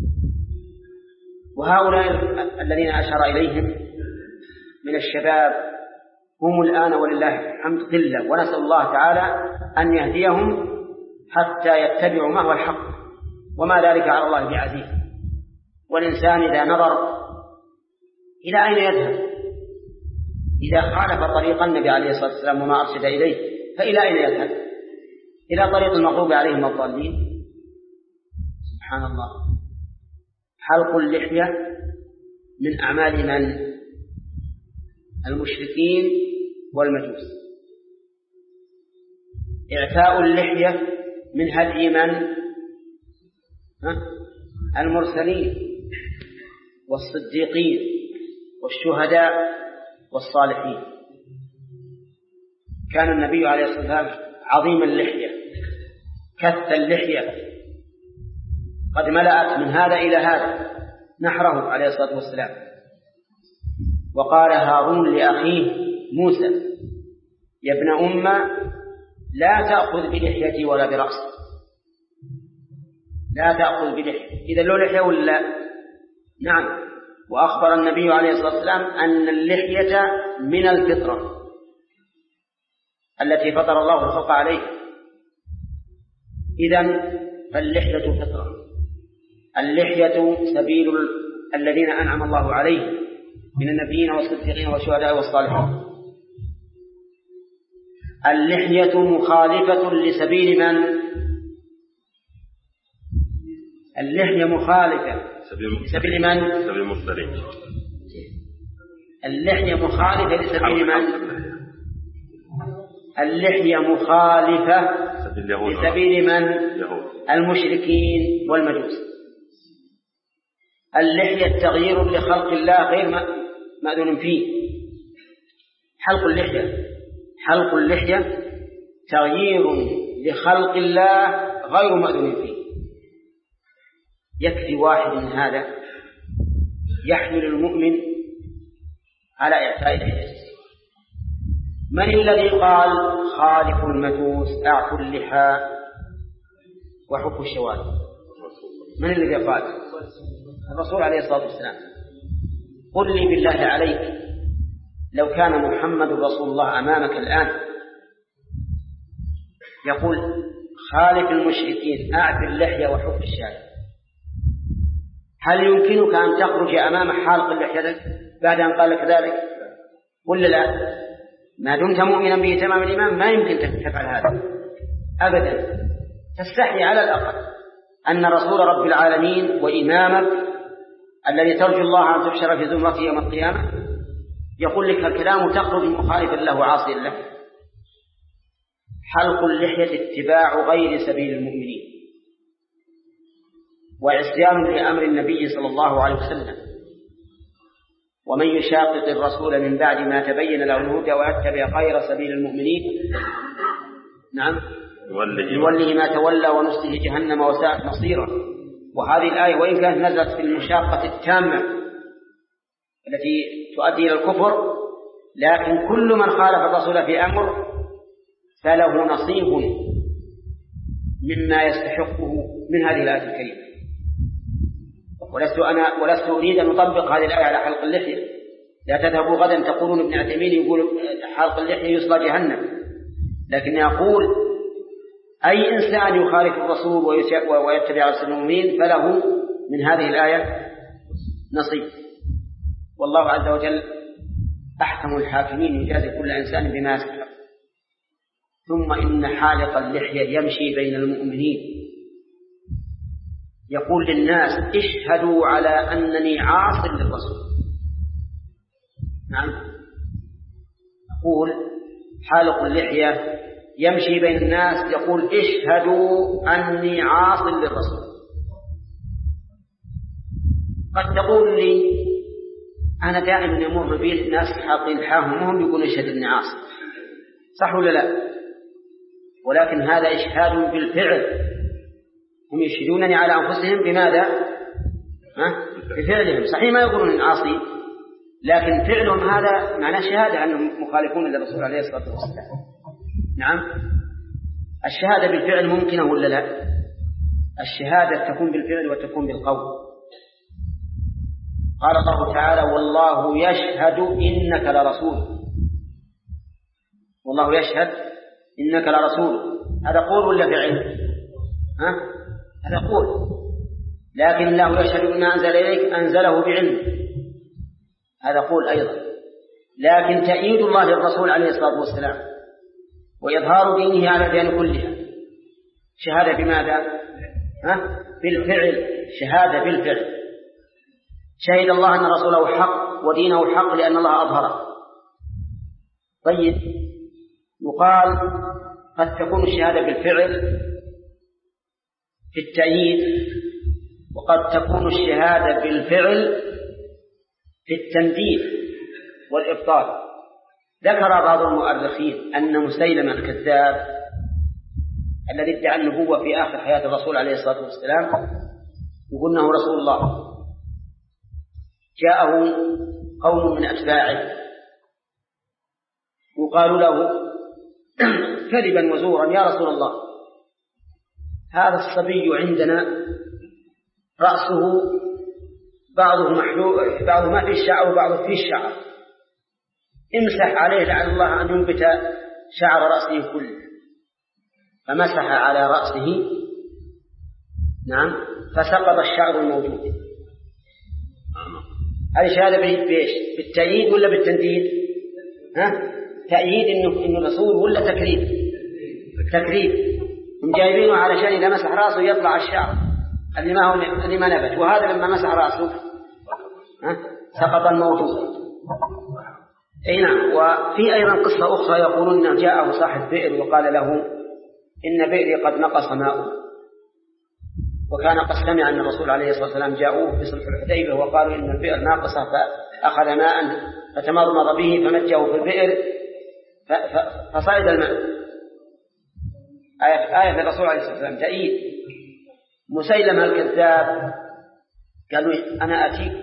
وهؤلاء الذين أشار إليهم من الشباب هم الآن ولله الحمد قلة، ونسأل الله تعالى أن يهديهم حتى يتبعوا ما هو الحق، وما ذلك على الله بعزيز. والإنسان إذا نظر إلى أين يذهب، إذا خالف طريق النبي عليه الصلاة والسلام وما أرشد إليه فإلى أين يذهب؟ إلى طريق المغضوب عليهم الضالين. سبحان الله. حلق اللحية من أعمال من؟ المشركين والمجوس. إعفاء اللحية من هدي من؟ المرسلين والصديقين والشهداء والصالحين. كان النبي عليه الصلاة والسلام عظيم اللحية، كث اللحية، قد ملأت من هذا إلى هذا نحره عليه الصلاة والسلام. وقال هارون لأخيه موسى: يا ابن أمة لا تأخذ بلحيتي ولا برأسي. لا تأخذ بلحيتي، إذا له لحية ولا؟ نعم. وأخبر النبي عليه الصلاة والسلام أن اللحية من الفطرة التي فطر الله الخلق عليه. إذن فاللحية فطرة، اللحية سبيل الذين أنعم الله عليهم من النبيين والصديقين والشهداء والصالحين. اللحية مخالفة لسبيل من؟ اللحية مخالفة لسبيل من؟ سبيل المرسلين. اللحية مخالفة لسبيل من؟ اللحية مخالفة لسبيل من؟ المشركين والمجوس. اللحية تغيير لخلق الله غير مأذون فيه. حلق اللحية حلق اللحية تغيير لخلق الله غير مأذون فيه. يكفي واحد من هذا يحمل المؤمن على إعفاء اللحية. من الذي قال خالف المجوس أعفوا اللحى وحفوا الشوارب؟ من الذي قال؟ الرسول عليه الصلاة والسلام. قل لي بالله عليك لو كان محمد رسول الله أمامك الآن يقول خالف المشركين أعف اللحية وحف الشارب، هل يمكنك أن تخرج أمام حالق اللحية بعد أن قال لك ذلك؟ قل لا، ما دمت مؤمنا به تمام الإيمان ما يمكن تفعل هذا أبدا. تستحي على الأقل أن رسول رب العالمين وإمامك الذي ترجو الله أن تحشر في زمرته يوم القيامة يقول لك الكلام تخرج مخالفا له عاصيا له. حلق اللحية اتباع غير سبيل المؤمنين وعصيان لأمر النبي صلى الله عليه وسلم. ومن يشاقق الرسول من بعد ما تبين له الهدى ويتبع غير سبيل المؤمنين نعم يوله ما تولى ونصله جهنم وساءت مصيرا. وهذه الآية وإن كانت نزلت في المشاقة التامة التي تؤدي إلى الكفر، لكن كل من خالف الرسول في أمر فله نصيب مما يستحقه من هذه الآية الكريمة. ولست أنا ولست أريد أن أطبق هذه الآية على حلق اللحية. لا تذهبوا غدا تقولون ابن عثيمين يقول حلق اللحية يصلى جهنم، لكن أقول أي إنسان يخالف الرسول ويتبع رسول المؤمنين فله من هذه الآية نصيب. والله عز وجل أحكم الحاكمين يجازي كل إنسان بما يستحق. ثم إن حالق اللحية يمشي بين المؤمنين يقول للناس اشهدوا على أنني عاص للرسول. نعم، أقول حالق اللحية يمشي بين الناس يقول اشهدوا أني عاص للرسول. قد تقول لي أنا دائما يمر بي الناس حاطين لحاهم وهم يقولون اشهد أني عاص، صح ولا لا؟ ولكن هذا إشهاد بالفعل، هم يشهدونني على أنفسهم بماذا؟ ها؟ بفعلهم. صحيح ما يقولون عاصي، لكن فعلهم هذا معناه شهادة أنهم مخالفون للرسول عليه الصلاة والسلام. نعم، الشهادة بالفعل ممكنة ولا لا؟ الشهادة تكون بالفعل وتكون بالقول. قال الله تعالى والله يشهد إنك لرسول. والله يشهد إنك لرسول، هذا قول ولا فعل؟ ها؟ هذا قول. لكن الله يشهد بما أنزل إليك أنزله بعلم، هذا قول أيضا. لكن تأييد الله للرسول عليه الصلاة والسلام وإظهار دينه على الأديان كلها شهادة بماذا؟ ها؟ بالفعل، شهادة بالفعل. شهد الله أن رسوله حق ودينه حق لأن الله أظهره. طيب، يقال قد تكون الشهادة بالفعل في التأييد، وقد تكون الشهادة بالفعل في التنديد والإبطال. ذكر بعض المؤرخين أن مسيلمة الكذاب الذي ادعى النبوة في آخر حياة الرسول عليه الصلاة والسلام يقول أنه رسول الله، جاءه قوم من أتباعه وقالوا له كذبا وزورا يا رسول الله هذا الصبي عندنا رأسه بعضه محلوق، بعضه ما في الشعر وبعضه في الشعر، امسح عليه لعل الله أن ينبت شعر رأسه كله. فمسح على رأسه نعم فسقط الشعر الموجود. هذه شهادة بإيش؟ بالتأييد ولا بالتنديد؟ ها؟ تأييد إنه إنه رسول ولا تكريم؟ تكريم. هم جايبينه علشان إذا مسح رأسه يطلع الشعر اللي ما هو اللي ما نبت، وهذا لما مسح رأسه ها؟ سقط الموجود. أي نعم. وفي أيضا قصة أخرى يقولون أن جاءه صاحب بئر وقال له إن بئري قد نقص ماؤه، وكان قد سمع أن الرسول عليه الصلاة والسلام جاءوه في صلح الحديبية وقالوا إن البئر ناقصة، فأخذ ماء فتمضمض به فمجه في البئر فصعد الماء. آية, آية الرسول عليه الصلاة والسلام تأييد. مسيلمة الكذاب قالوا أنا أتيك،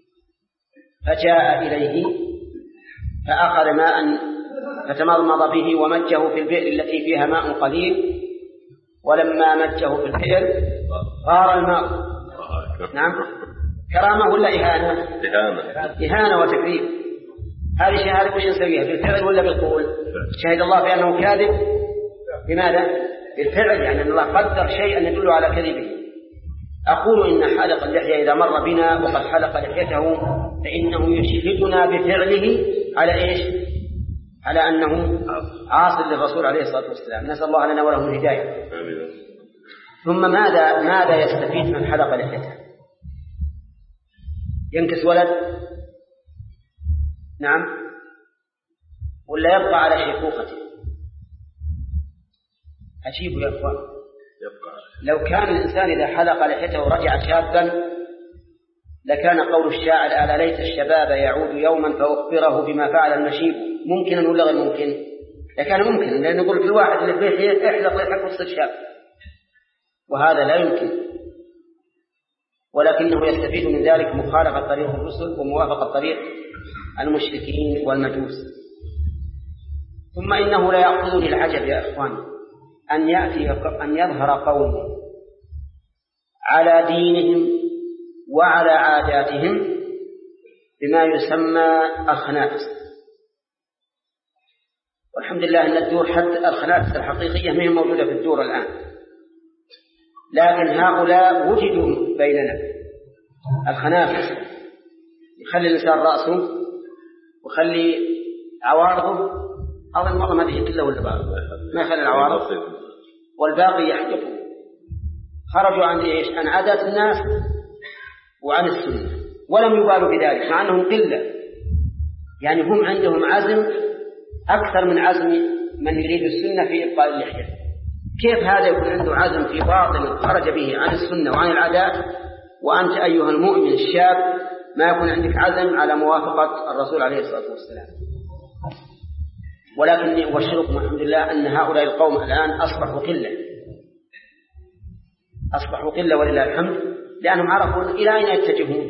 فجاء إليه فأخذ ماء فتمضمض به ومجه في البئر التي فيها ماء قليل، ولما مجه في البئر غار الماء. نعم. كرامة ولا إهانة؟ إهانة. إهانة وتكذيب. هذه شهادة وش نسويها؟ بالفعل ولا بالقول؟ شهد الله بأنه كاذب بماذا؟ بالفعل، يعني أن الله قدر شيئا يدل على كذبه. أقول إن حلق اللحية إذا مر بنا وقد حلق لحيته فإنه يشهدنا بفعله على إيش؟ على أنه عاصي للرسول عليه الصلاة والسلام. نسأل الله لنا وله الهداية. ثم ماذا ماذا يستفيد من حلق لحيته؟ ينكس ولد؟ نعم. ولا يبقى على شيخوخته؟ عجيب يا أخوان. لو كان الإنسان إذا حلق لحيته ورجع شابا لكان قول الشاعر ألا ليت الشباب يعود يوما فأخبره بما فعل المشيب ممكنا ولا غير ممكن؟ لكان ممكن، لأن نقول في واحد اللي فيه احلق لحيته وصل شاب، وهذا لا يمكن. ولكنه يستفيد من ذلك مخالفة طريق الرسل وموافقة طريق المشركين والمجوس. ثم إنه لا يأخذني العجب يا إخوان أن يأتي أن يظهر قوم على دينهم وعلى عاداتهم بما يسمى الخنافس. والحمد لله أن الدور حتى الخنافس الحقيقية ما هي موجودة في الدور الآن، لكن هؤلاء وجدوا بيننا. الخنافس يخلي الإنسان رأسه ويخلي عوارضه، أظن والله ما ذي كله ولا بعض ما يخلي العوارض، والباقي يحجبه. خرجوا عن إيش؟ عن عادات الناس وعن السنة، ولم يبالوا بذلك مع أنهم قلة. يعني هم عندهم عزم أكثر من عزم من يريد السنة في إبقاء اللحية. كيف هذا يكون عنده عزم في باطل خرج به عن السنة وعن العادات، وأنت أيها المؤمن الشاب ما يكون عندك عزم على موافقة الرسول عليه الصلاة والسلام؟ ولكن أبشركم الحمد لله أن هؤلاء القوم الآن أصبحوا قلة، أصبحوا قلة ولله الحمد، لأنهم عرفوا إلى أين يتجهون.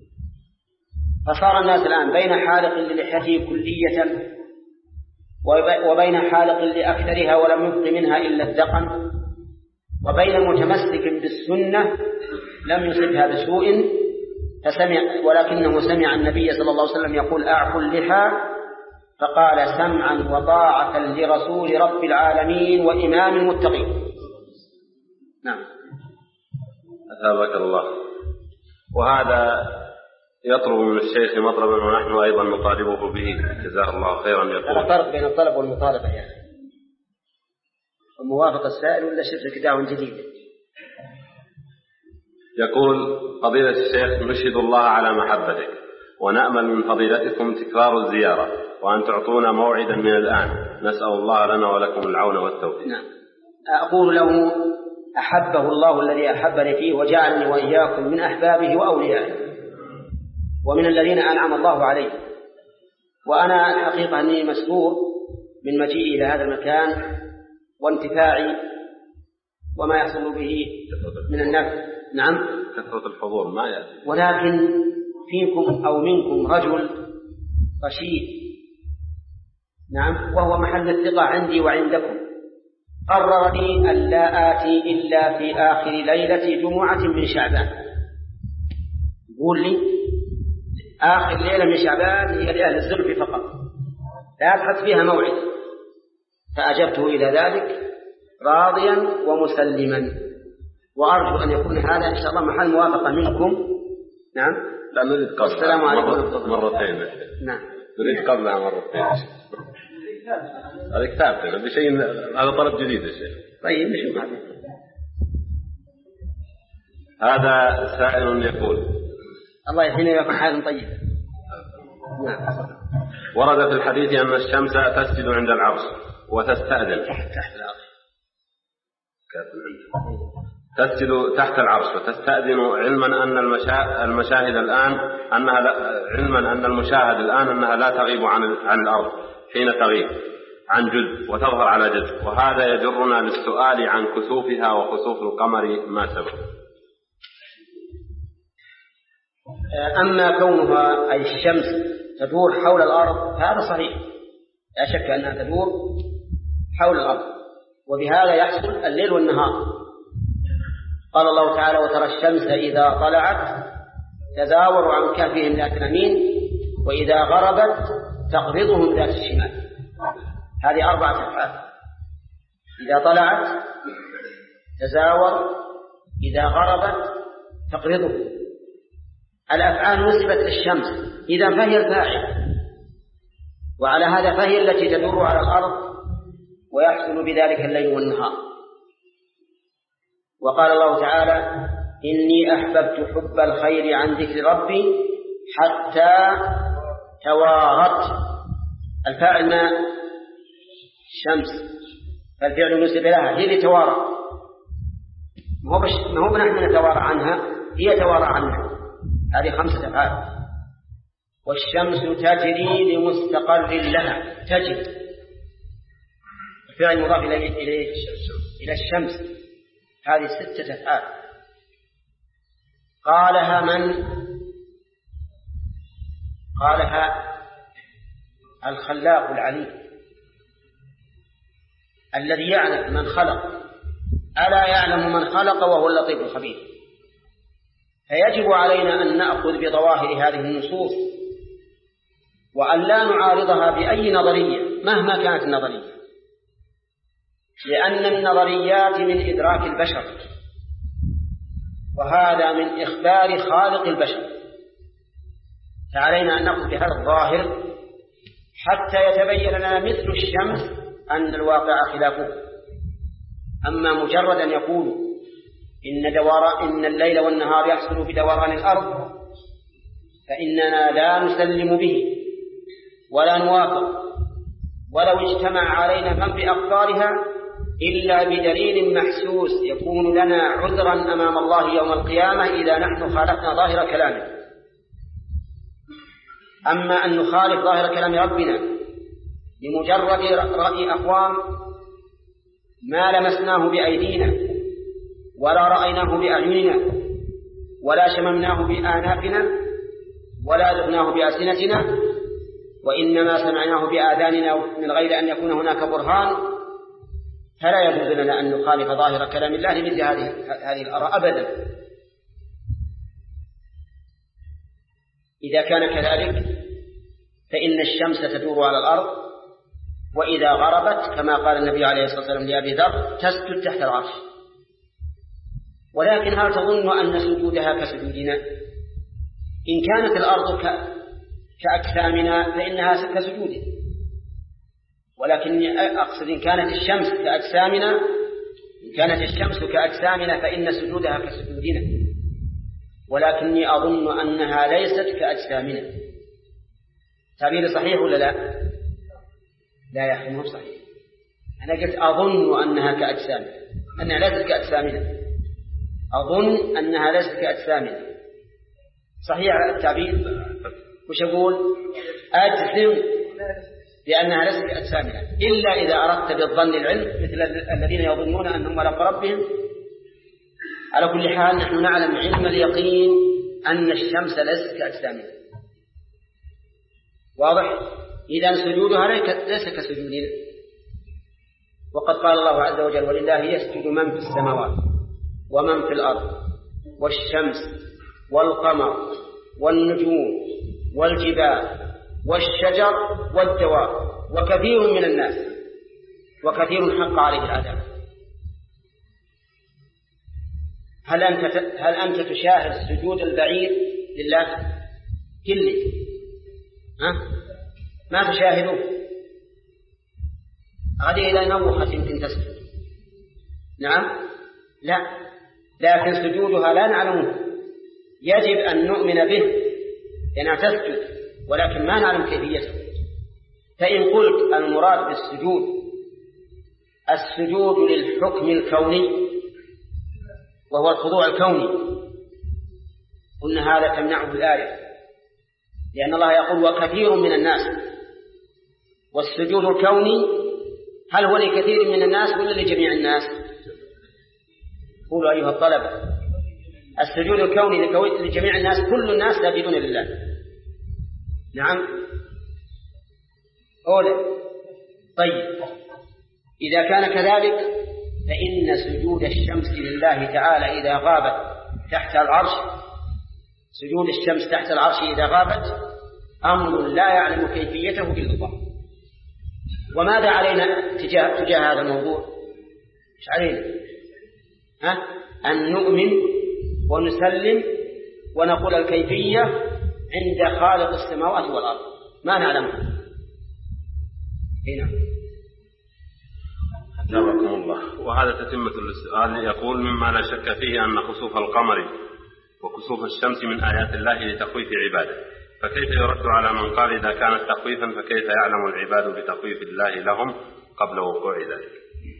فصار الناس الآن بين حالق للحيته كلية وبين حالق لأكثرها ولم يبق منها إلا الدقن، وبين متمسك بالسنة لم يصبها بسوء فسمع، ولكنه سمع النبي صلى الله عليه وسلم يقول أعفوا اللحى فقال سمعا وطاعة لرسول رب العالمين وإمام المتقين. نعم. أثابك الله. وهذا يطلب من الشيخ مطلبا ونحن أيضا نطالبه به جزاه الله خيرا. يقول الفرق بين الطلب والمطالبة يا أخي، موافقة السائل ولا شرك دعوة جديدة؟ يقول فضيلة الشيخ نشهد الله على محبتك ونأمل من فضيلتكم تكرار الزيارة وأن تعطونا موعدا من الآن، نسأل الله لنا ولكم العون والتوفيق. نعم. أقول له أحبه الله الذي أحبني فيه وجعلني وإياكم من أحبابه وأوليائه ومن الذين أنعم الله عليه. وأنا الحقيقة أني مسرور من مجيئي إلى هذا المكان وانتفاعي وما يحصل به من النفع. نعم. كثرة الحضور ما يأتي، ولكن فيكم أو منكم رجل رشيد، نعم، وهو محل الثقة عندي وعندكم، قرر لي أن لا آتي إلا في آخر ليلة جمعة من شعبان. يقول لي آخر ليلة من شعبان هي لأهل الزلف فقط، لا أبحث فيها موعد. فأجبته إلى ذلك راضيا ومسلما، وأرجو أن يكون هذا إن شاء الله محل موافقة منكم. نعم. لا نريد قبلها. السلام عليكم مرتين. نعم. نريد قبلها مرتين. هذا كتاب بشيء، هذا طلب جديد يا شيخ. طيب نشوف هذا. هذا سائل يقول الله يحيينا ويكون حالا طيبا. نعم. ورد في الحديث أن الشمس تسجد عند العرش وتستأذن تحت العرش، تسجد تحت العرش وتستأذن، علما أن المشاهد الآن أنها لا علما أن المشاهد الآن أنها لا تغيب عن عن الأرض حين تغيب عن جزء وتظهر على جزء، وهذا يجرنا للسؤال عن كسوفها وخسوف القمر ما سبق. أما كونها أي الشمس تدور حول الأرض هذا صحيح، لا شك أنها تدور حول الأرض، وبهذا يحصل الليل والنهار. قال الله تعالى: وترى الشمس إذا طلعت تزاور عن كهفهم ذات اليمين وإذا غربت تقبضهم ذات الشمال. هذه أربعة أفعال: إذا طلعت تزاور، إذا غربت تقبضهم. الأفعال نسبت للشمس، إذا فهي الفاعل، وعلى هذا فهي التي تدور على الأرض ويحصل بذلك الليل والنهار. وقال الله تعالى: إني أحببت حب الخير عن ذكر ربي حتى توارت. الفاعل ما الشمس، فالفعل نسب لها، هي اللي توارى، ما هو نحن نتوارى عنها، هي توارى عنها. هذه خمسة أفعال. والشمس تجري لمستقر لها، تجري الفعل مضاف إليه إلى الشمس. هذه ستة أفعال. قالها من؟ قالها الخلاق العليم الذي يعلم من خلق، ألا يعلم من خلق وهو اللطيف الخبير. فيجب علينا أن نأخذ بظواهر هذه النصوص وأن لا نعارضها بأي نظرية مهما كانت النظرية، لأن النظريات من إدراك البشر، وهذا من إخبار خالق البشر. فعلينا أن نأخذ بهذا الظاهر حتى يتبين لنا مثل الشمس أن الواقع خلافه. أما مجرد أن يقول إن, دوار إن الليل والنهار يحصل بدوران الأرض فإننا لا نسلم به ولا نوافق، ولو اجتمع علينا من بأقدارها إلا بدليل محسوس يكون لنا عذرا أمام الله يوم القيامة إذا نحن خالفنا ظاهر كلامه. أما أن نخالف ظاهر كلام ربنا لمجرد رأي أقوام ما لمسناه بأيدينا ولا رأيناه بأعيننا ولا شممناه بآنافنا ولا ذقناه بألسنتنا، وإنما سمعناه بآذاننا من غير أن يكون هناك برهان، فلا يجوز لنا أن نخالف ظاهر كلام الله لمثل هذه هذه الآراء أبدا. إذا كان كذلك فإن الشمس تدور على الأرض، وإذا غربت كما قال النبي عليه الصلاة والسلام لأبي ذر تسجد تحت العرش. ولكن هل تظن أن سجودها كسجودنا؟ إن كانت الأرض كأجسامنا فإنها كسجودنا، ولكن أقصد إن كانت الشمس كأجسامنا إن كانت الشمس كأجسامنا فإن سجودها كسجودنا، ولكني أظن أنها ليست كأجسامنا. تعبير صحيح ولا لا؟ لا يا أخي مو صحيح. أنا قلت أظن أنها كأجسامنا، أنها ليست كأجسامنا، أظن أنها ليست كأجسامنا. صحيح التعبير؟ وش أقول؟ أجزم بأنها ليست كأجسامنا، إلا إذا أردت بالظن العلم مثل الذين يظنون أنهم على ربهم. على كل حال نحن نعلم علم اليقين أن الشمس ليست كأجسامنا. واضح؟ إذا سجودها ليس كسجودنا. وقد قال الله عز وجل: ولله يسجد من في السماوات ومن في الأرض والشمس والقمر والنجوم والجبال والشجر والدواب وكثير من الناس وكثير حق عليه العذاب. هل أنت هل أنت تشاهد سجود البعير لله كله؟ ها؟ ما تشاهدوه. هذه إلى نوخة يمكن تسجد. نعم؟ لا، لكن سجودها لا نعلمه. يجب أن نؤمن به لأنها تسجد، ولكن ما نعلم كيفيته. فإن قلت المراد بالسجود السجود للحكم الكوني وهو الخضوع الكوني، قلنا هذا تمنعه الآية، لأن الله يقول وكثير من الناس، والسجود الكوني هل هو لكثير من الناس ولا لجميع الناس؟ قولوا أيها الطلبة، السجود الكوني لجميع الناس، كل الناس ساجدون لله. نعم أولا. طيب إذا كان كذلك فإن سجود الشمس لله تعالى إذا غابت تحت العرش، سجود الشمس تحت العرش إذا غابت أمر لا يعلم كيفيته إلا الله. وماذا علينا تجاه, تجاه هذا الموضوع؟ مش علينا ها؟ أن نؤمن ونسلم ونقول الكيفية عند خالق السماوات والأرض ما نعلمها. هنا جزاكم الله. وهذا تتمة السؤال، يقول مما لا شك فيه أن خسوف القمر وكسوف الشمس من آيات الله لتخويف عباده، فكيف يرد على من قال إذا كانت تخويفا فكيف يعلم العباد بتخويف الله لهم قبل وقوع ذلك؟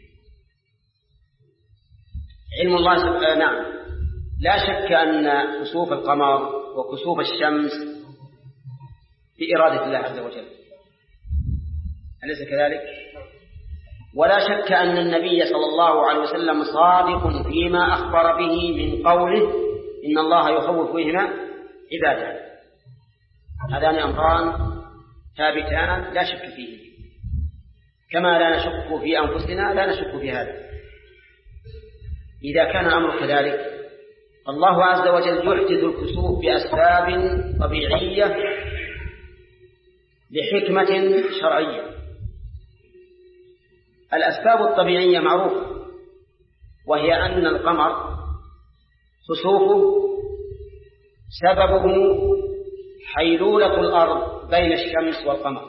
علم الله سبحانه. نعم لا شك أن كسوف القمر وكسوف الشمس بإرادة الله عز وجل، أليس كذلك؟ ولا شك أن النبي صلى الله عليه وسلم صادق فيما أخبر به من قوله إن الله يخوف بهما عباده. هذان أمران ثابتان لا شك فيه، كما لا نشك في أنفسنا لا نشك في هذا. إذا كان الأمر كذلك الله عز وجل يحدث الكسوف بأسباب طبيعية لحكمة شرعية. الأسباب الطبيعية معروفة، وهي أن القمر خسوفه سببه حيلولة الأرض بين الشمس والقمر.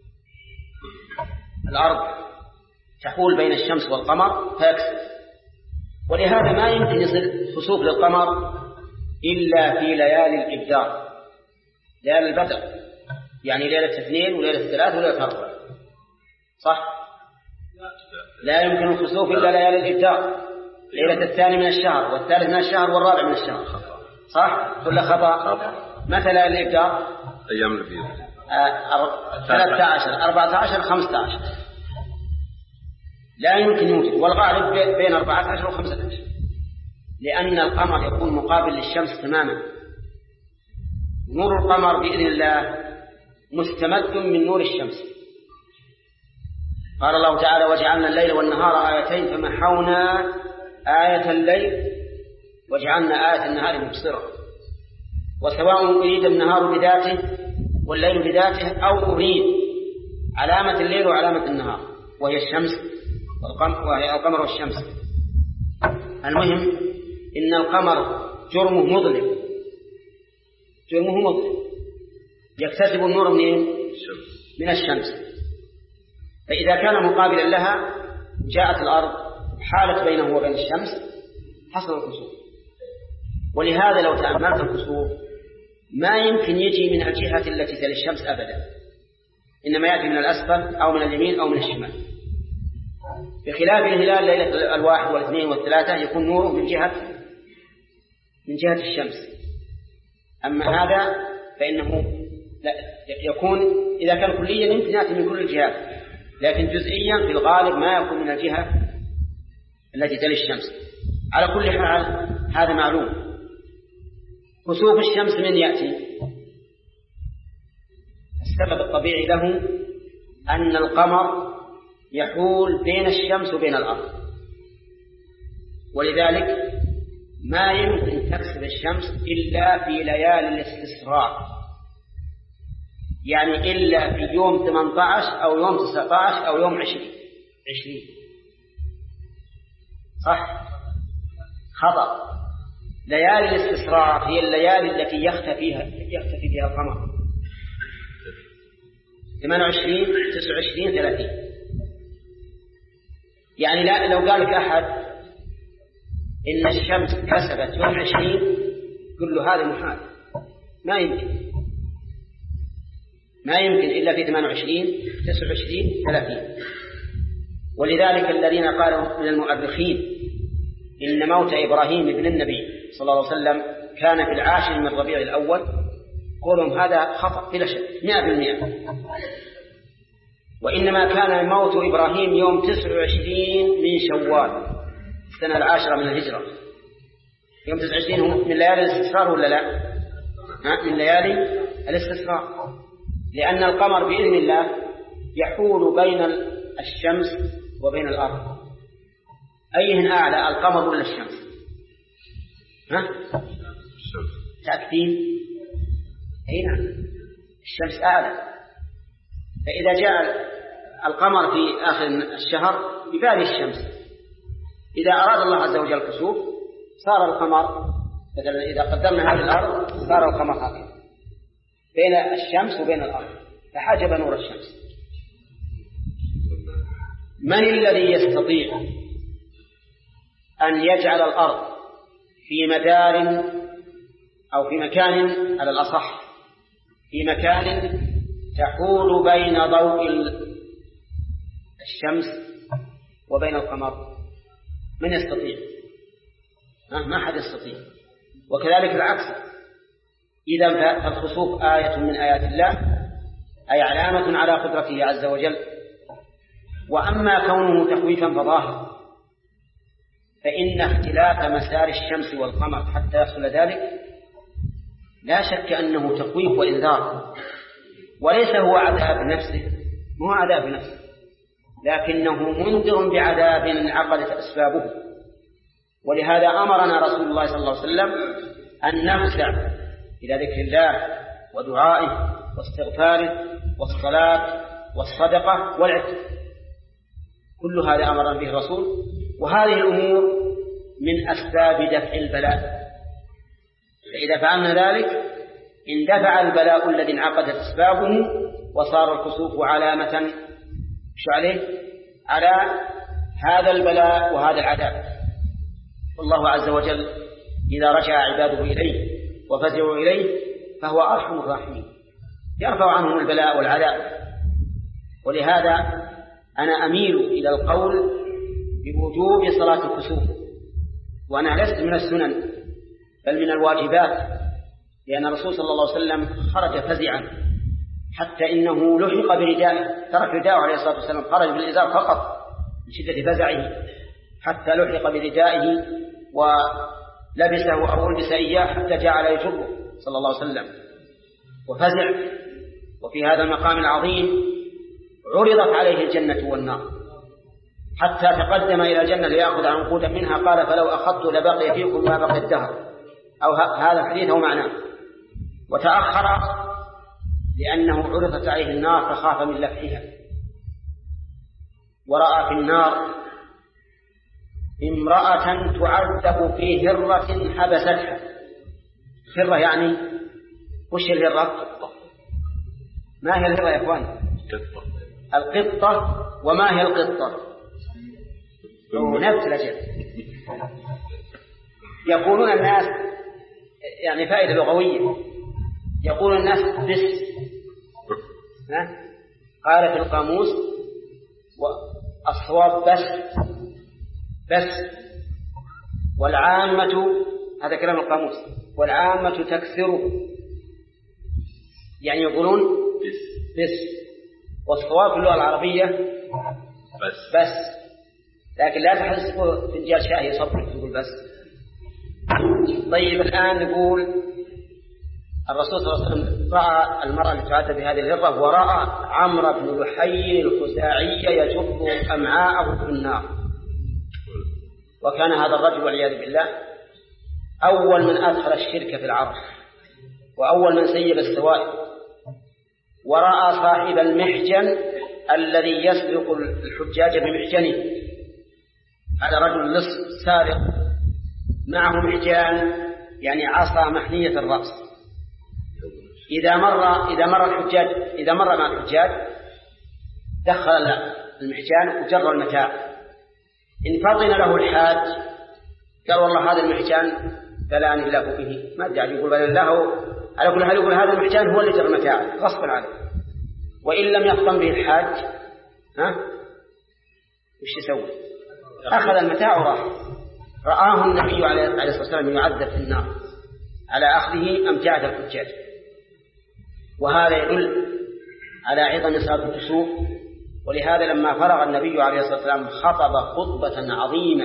الأرض تحول بين الشمس والقمر فيكسف، ولهذا ما يمكن يصير خسوف للقمر إلا في ليالي الإبدار، ليالي البدر، يعني ليلة اثنين وليلة ثلاث وليلة أربعة، صح؟ لا يمكن الخسوف إلا ليالي الإبدار، ليلة الثاني من الشهر والثالث من الشهر والرابع من الشهر، صح؟ كل خطأ. مثل الإبدار أيام البيض ثلاثة عشر أربعة عشر خمسة عشر، لا يمكن يوجد، والغالب بين أربعة عشر وخمسة عشر، لأن القمر يكون مقابل للشمس تماما. نور القمر بإذن الله مستمد من نور الشمس. قال الله تعالى وجعلنا الليل والنهار آيتين فمحونا آية الليل وجعلنا آية النهار مبصرة. وسواء أريد النهار بذاته والليل بذاته أو أريد علامة الليل وعلامة النهار وهي الشمس والقمر وهي القمر والشمس. المهم إن القمر جرمه مظلم، جرمه مظلم يكتسب النور منين؟ من الشمس. فإذا كان مقابلا لها جاءت الأرض حالت بينه وبين الشمس حصل الكسوف. ولهذا لو تأملت الكسوف ما يمكن يجي من الجهة التي تلي الشمس أبدا، إنما يأتي من الأسفل أو من اليمين أو من الشمال، بخلاف الهلال ليلة الواحد والاثنين والثلاثة يكون نوره من جهة من جهة الشمس. أما هذا فإنه لا يكون إذا كان كليا يمكن يأتي من كل الجهات، لكن جزئيا في الغالب ما يكون من الجهة التي تلي الشمس. على كل حال هذا معلوم. كسوف الشمس من يأتي؟ السبب الطبيعي له أن القمر يحول بين الشمس وبين الأرض، ولذلك ما يمكن تكسب الشمس إلا في ليالي الاستسراء، يعني إلا في يوم ثمانية عشر أو يوم تسعة عشر أو يوم عشرين عشرين صح؟ خطأ. ليالي الاستسراء هي الليالي التي يختفي فيها يختفي فيها القمر، ثمانية وعشرين تسعة وعشرين ثلاثين. يعني لا لو قال لك أحد إن الشمس كسبت يوم عشرين قل له هذا محال، ما يمكن. ما يمكن إلا في ثمانية وعشرين تسعة وعشرين ثلاثين. ولذلك الذين قالوا من المؤرخين إن موت إبراهيم ابن النبي صلى الله عليه وسلم كان في العاشر من ربيع الأول، قولهم هذا خطأ بلا شك مئة بالمئة، وإنما كان موت إبراهيم يوم تسعة وعشرين من شوال السنة العاشرة من الهجرة. يوم تسعة وعشرين هم من ليالي الاستسرار ولا لا؟ من ليالي الاستسرار، لأن القمر بإذن الله يحول بين الشمس وبين الأرض. أيهن أعلى، القمر ولا الشمس؟ ها؟ تأكيد. أي نعم، الشمس أعلى. فإذا جاء القمر في آخر الشهر يبالي الشمس، إذا أراد الله عز وجل الكسوف صار القمر مثلا إذا قدرنا هذه الأرض صار القمر هكذا بين الشمس وبين الأرض فحجب نور الشمس. من الذي يستطيع أن يجعل الأرض في مدار أو في مكان على الأصح في مكان تحول بين ضوء الشمس وبين القمر؟ من يستطيع؟ ما حد يستطيع. وكذلك العكس، إذا فالخسوف آية من آيات الله، أي علامة على قدرته عز وجل. وأما كونه تخويفا فظاهر، فإن اختلاف مسار الشمس والقمر حتى يحصل ذلك لا شك أنه تخويف وإنذار، وليس هو عذاب نفسه، مو عذاب نفسه، لكنه منذر بعذاب عقدت أسبابه. ولهذا أمرنا رسول الله صلى الله عليه وسلم أن نفزع إلى ذكر الله ودعائه واستغفاره والصلاة والصدقة والعتق، كل هذا أمرنا به الرسول. وهذه الأمور من أسباب دفع البلاء، فإذا فعلنا ذلك اندفع البلاء الذي انعقدت أسبابه وصار الكسوف علامة مش عليه على هذا البلاء وهذا العذاب. والله عز وجل إذا رجع عباده إليه وفزعوا إليه فهو أرحم الراحمين، يرفع عنهم البلاء والعذاب. ولهذا أنا أميل إلى القول بوجوب صلاة الكسوف، وأنا لست من السنن بل من الواجبات، لأن الرسول صلى الله عليه وسلم خرج فزعا حتى إنه لحق بردائه، ترك رداءه عليه الصلاة والسلام، خرج بالإزار فقط من شدة فزعه حتى لحق بردائه ولبسه أو ألبس إياه حتى جعل يجره صلى الله عليه وسلم وفزع. وفي هذا المقام العظيم عرضت عليه الجنة والنار حتى تقدم إلى الجنة ليأخذ عنقودا منها، قال فلو أخذت لبقي فيكم ما بقي الدهر، أو هذا الحديث هو معناه. وتأخر لأنه عرضت عليه النار فخاف من لفحها، ورأى في النار امرأة تعذب في هرة حبستها. هرة يعني وش الهرة؟ ما هي الهرة يا أخوان؟ القطة. وما هي القطة؟ نفس الأجل. يقولون الناس يعني فائدة لغوية، يقول الناس بس، قال في القاموس والصواب بس بس، والعامة، هذا كلام القاموس، والعامة تكثر، يعني يقولون بس، والصواب في اللغة العربية بس بس. لكن لا تحس فنجان شاي صبر تقول بس. طيب الآن نقول الرسول صلى الله عليه وسلم رأى المرأة التي تعذب بهذه الهرة، ورأى عمرو بن لحي الخزاعي يجر أمعاءه في النار. وكان هذا الرجل والعياذ بالله أول من أدخل الشرك في العرش، وأول من سيب السوائب. ورأى صاحب المحجن الذي يسرق الحجاج بمحجنه، هذا رجل لص سارق معه محجان يعني عصا محنية الرأس، إذا مر إذا مر الحجاج إذا مر مع الحجاج دخل المحجان وجر المتاع. إن فطن له الحاج قال والله هذا المحجان بلاني الله به، ما داعي يقول بل الله على كل حال، يقول هذا المحجان هو اللي جر المتاع غصبا عليه. وإن لم يفطن به الحاج ها وش يسوي؟ أخذ المتاع وراح. رآه النبي عليه الصلاة والسلام يعذب في النار على أخذه أمتعة الحجاج. وهذا يدل على عظم صلاة الكسوف. ولهذا لما فرغ النبي عليه الصلاة والسلام خطب خطبة عظيمة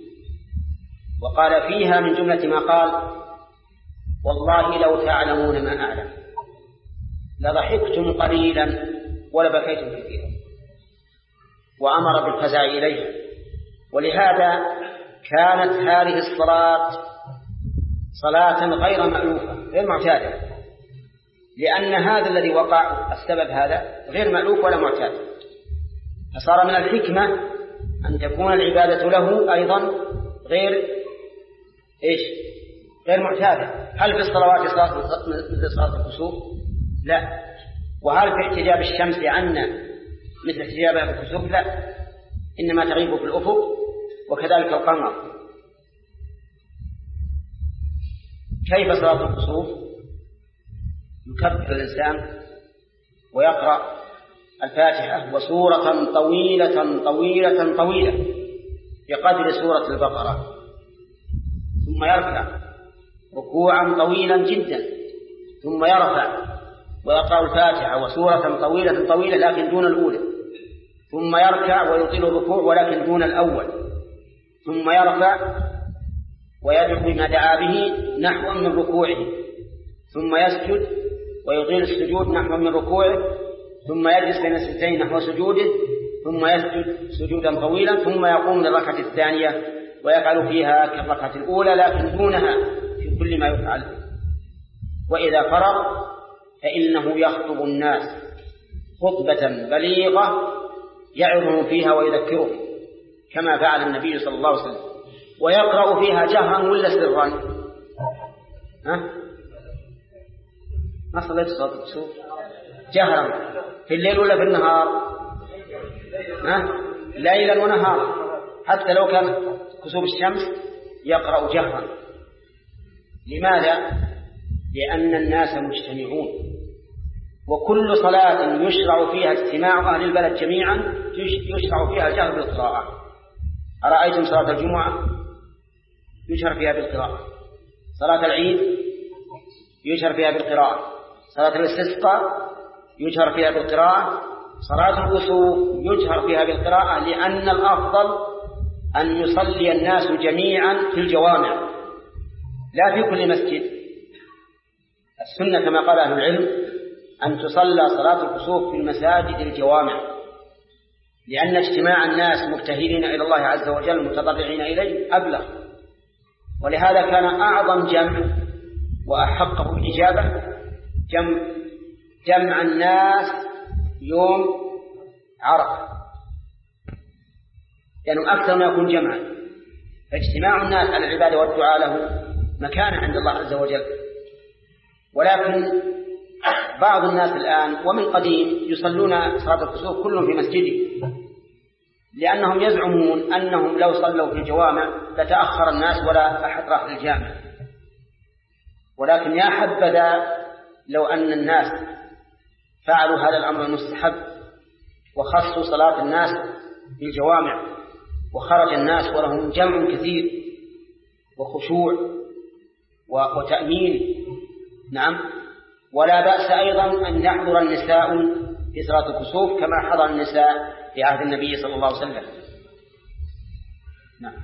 وقال فيها من جملة ما قال: والله لو تعلمون ما أعلم لضحكتم قليلا ولبكيتم كثيرا، وأمر بالفزع إليه. ولهذا كانت هذه الصلاة صلاة غير مألوفة غير معتادة، لأن هذا الذي وقع السبب هذا غير مألوف ولا معتاد. فصار من الحكمة أن تكون العبادة له أيضا غير إيش؟ غير معتادة. هل في الصلوات صلاة مثل صلاة الكسوف؟ لا. وهل في احتجاب الشمس عنا مثل احتجابها في الكسوف؟ لا، إنما تغيب في الأفق، وكذلك القمر. كيف صلاة الكسوف؟ يكبر الإنسان ويقرأ الفاتحة وسورة طويلة طويلة طويلة بقدر سورة البقرة، ثم يركع ركوعا طويلا جدا، ثم يرفع ويقرأ الفاتحة وسورة طويلة طويلة لكن دون الأولى، ثم يركع ويطيل الركوع ولكن دون الأول، ثم يرفع ويدعو بما دعا به نحو من ركوعه، ثم يسجد ويطيل السجود نحو من ركوعه، ثم يجلس بين السجدتين نحو سجوده، ثم يسجد سجودا طويلا، ثم يقوم للركعة الثانية ويفعل فيها كالركعة الأولى لكن دونها في كل ما يفعل. وإذا فرغ فإنه يخطب الناس خطبة بليغة يعظهم فيها ويذكرهم كما فعل النبي صلى الله عليه وسلم، ويقرأ فيها جهرا ولا سرا؟ ها؟ ما صليت صلاة الكسوف جهرا في الليل ولا في النهار؟ ها؟ ليلا ونهارا، حتى لو كان كسوف الشمس يقرأ جهرا. لماذا؟ لأن الناس مجتمعون، وكل صلاة يشرع فيها اجتماع أهل البلد جميعا يشرع فيها الجهر بالقراءة. أرأيتم صلاة الجمعة يشرع فيها بالقراءة، صلاة العيد يشرع فيها بالقراءة، صلاة الاستسقاء يجهر فيها بالقراءة، صلاة الكسوف يجهر فيها بالقراءة، لأن الأفضل أن يصلي الناس جميعا في الجوامع لا في كل مسجد. السنة كما قال أهل العلم أن تصلى صلاة الكسوف في المساجد الجوامع، لأن اجتماع الناس مبتهلين إلى الله عز وجل متضرعين إليه أبلغ. ولهذا كان أعظم جمع وأحقه الإجابة جمع, جمع الناس يوم عرفة، لأنه يعني أكثر ما يكون جمعا. فاجتماع الناس على العبادة والدعاء له مكانة عند الله عز وجل. ولكن بعض الناس الآن ومن قديم يصلون صلاة الكسوف كلهم في مسجده، لأنهم يزعمون أنهم لو صلوا في الجوامع لتأخر الناس ولا أحد راح للجامع. ولكن يا حبذا لو أن الناس فعلوا هذا الأمر المستحب وخصوا صلاة الناس في الجوامع، وخرج الناس ولهم جمع كثير وخشوع وتأمين. نعم. ولا بأس أيضا أن يحضر النساء في صلاة الكسوف كما حضر النساء في عهد النبي صلى الله عليه وسلم. نعم.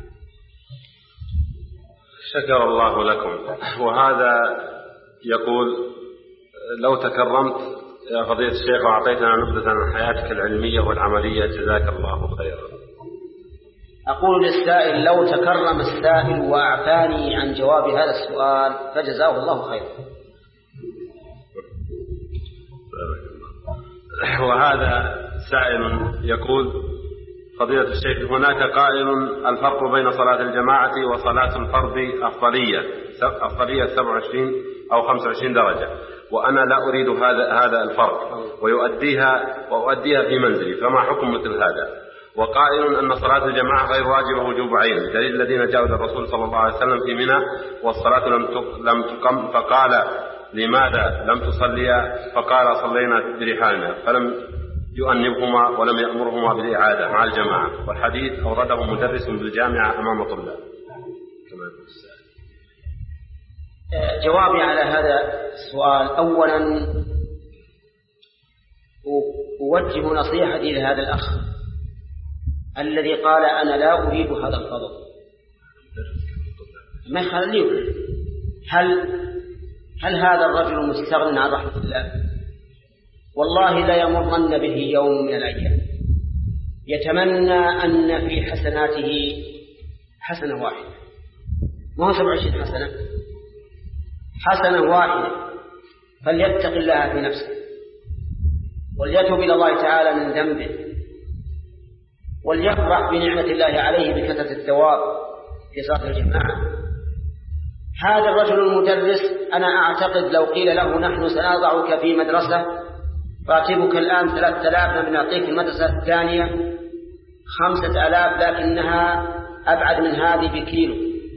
شكر الله لكم. وهذا يقول: لو تكرمت يا فضيلة الشيخ وأعطيتنا نبذة عن حياتك العلمية والعملية جزاك الله خيرا. أقول للسائل: لو تكرم السائل وأعفاني عن جواب هذا السؤال فجزاه الله خيرا. وهذا سائل يقول: فضيلة الشيخ، هناك قائل الفرق بين صلاة الجماعة وصلاة الفرد أفضلية أفضلية سبعة وعشرين أو خمسة وعشرين درجة، وأنا لا أريد هذا هذا الفرق ويؤديها وأؤديها في منزلي، فما حكم مثل هذا؟ وقائل أن صلاة الجماعة غير واجبة وجوب عين، دليل الذين جاءوا للرسول صلى الله عليه وسلم في منى والصلاة لم لم تقم فقال لماذا لم تصليا؟ فقال صلينا برحالنا، فلم يؤنبهما ولم يأمرهما بالإعادة مع الجماعة. والحديث أورده مدرس بالجامعة أمام طلاب. جوابي على هذا السؤال: أولا أوجه نصيحتي لهذا الأخ الذي قال أنا لا أريد هذا الفضل. ما يخليه؟ هل هل هذا الرجل مستغن عن رحمة الله؟ والله لا يمرن به يوم من الأيام يتمنى أن في حسناته حسنة واحدة، ما هو سبع وعشرين حسنة، حسنة واحدة، فليتق الله في نفسه وليتوب إلى الله تعالى من ذنبه وليفرح بنعمة الله عليه بكثرة الثواب في صلاة الجماعة. هذا الرجل المدرس أنا أعتقد لو قيل له نحن سنضعك في مدرسة راتبك الآن ثلاثة آلاف نبي نعطيك المدرسة الثانية خمسة آلاف لكنها أبعد من هذه بكيلو،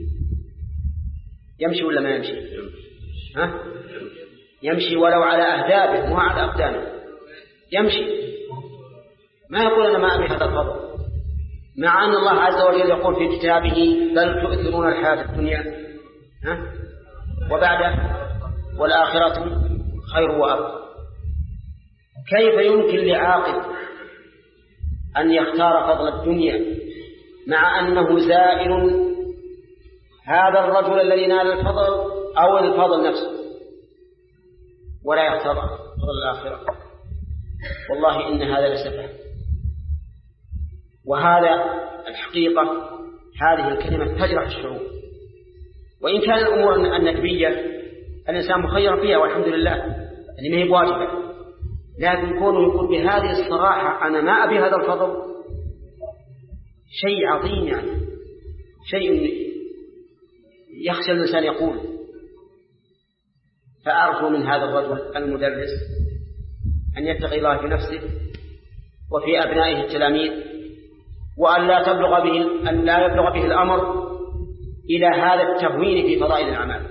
يمشي ولا ما يمشي؟ ها؟ يمشي ولو على أهدابه مو على أقدامه، يمشي. ما يقول أنا ما أبي هذا الفضل، مع أن الله عز وجل يقول في كتابه بل تؤثرون الحياة الدنيا ها؟ وبعد والآخرة خير وأبقى. كيف يمكن لعاقل أن يختار فضل الدنيا مع أنه زائر هذا الرجل الذي نال الفضل أو الفضل نفسه ولا يختار فضل الآخرة؟ والله إن هذا لسفه. وهذا الحقيقة هذه الكلمة تجرح الشعور، وإن كان الأمور النكبية الإنسان مخير فيها والحمد لله يعني ما هي واجبة، لكن كونه يقول بهذه الصراحة أنا ما أبي هذا الفضل شيء عظيم، يعني شيء يخشى الإنسان يقول. فأرجو من هذا الرجل المدرس أن يتقي الله في نفسه وفي أبنائه التلاميذ، وأن لا تبلغ به أن لا يبلغ به الأمر إلى هذا التهوين في فضائل الأعمال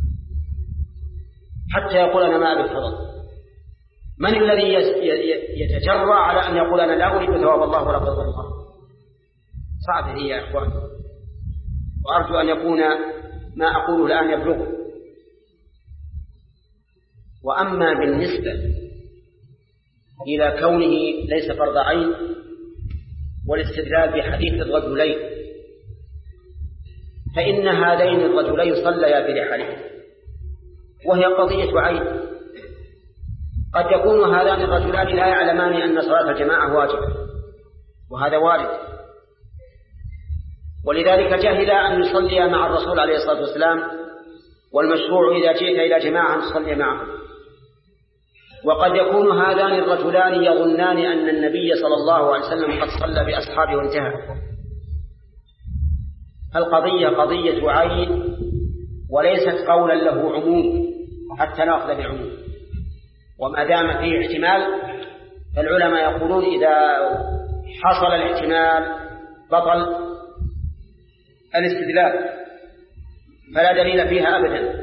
حتى يقول أنا ما أبي الفضل. من الذي يتجرأ على أن يقول أنا لا أريد ثواب الله ولا فضل الله؟ صعب هي يا إخوان، وأرجو أن يكون ما أقوله الآن يبلغه. وأما بالنسبة إلى كونه ليس فرض عين والاستدلال بحديث الرجلين، فإن هذين الرجلين صليا برحالهم وهي قضية عين. قد يكون هذان الرجلان لا يعلمان أن صلاة الجماعة واجبة، وهذا وارد، ولذلك جهل أن يصلي مع الرسول عليه الصلاة والسلام، والمشروع إذا جئت إلى جماعة أن تصلي معه. وقد يكون هذان الرجلان يظنان أن النبي صلى الله عليه وسلم قد صلى بأصحابه وانتهى. القضية قضية عين وليست قولا له عموم حتى نأخذ بالعموم، وما دام فيه احتمال فالعلماء يقولون إذا حصل الاحتمال بطل الاستدلال، فلا دليل فيها أبدا.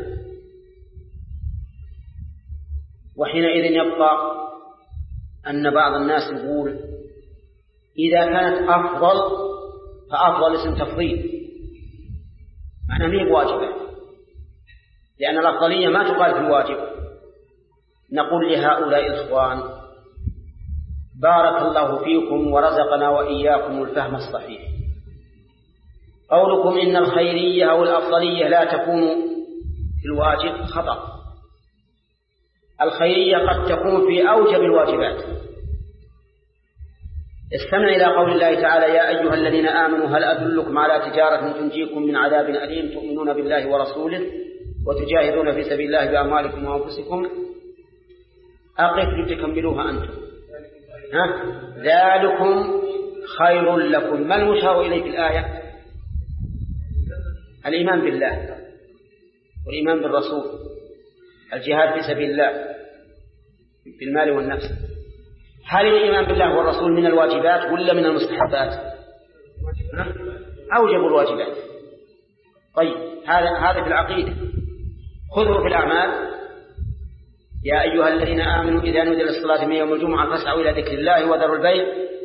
وحينئذ يبقى أن بعض الناس يقول إذا كانت أفضل فأفضل اسم تفضيل، معنى ميه واجبة، لأن الأفضلية ما تقال في الواجب. نقول لهؤلاء الإخوان بارك الله فيكم ورزقنا وإياكم الفهم الصحيح. قولكم إن الخيرية أو الأفضلية لا تكون في الواجب خطأ. الخيرية قد تكون في أوجب الواجبات. استمع إلى قول الله تعالى يا أيها الذين آمنوا هل أدلكم على تجارة تنجيكم من عذاب أليم تؤمنون بالله ورسوله وتجاهدون في سبيل الله بأموالكم وأنفسكم. أقف لتكملوها أنتم. ها؟ ذلكم خير لكم. ما المشار إليه في الآية؟ الإيمان بالله والإيمان بالرسول، الجهاد في سبيل الله بالمال والنفس. هل الإيمان بالله والرسول من الواجبات ولا من المستحبات؟ أوجب يا أيها الذين آمنوا إذا نودي للصلاة من يوم الجمعة فاسعوا إلى ذكر الله وذروا البيع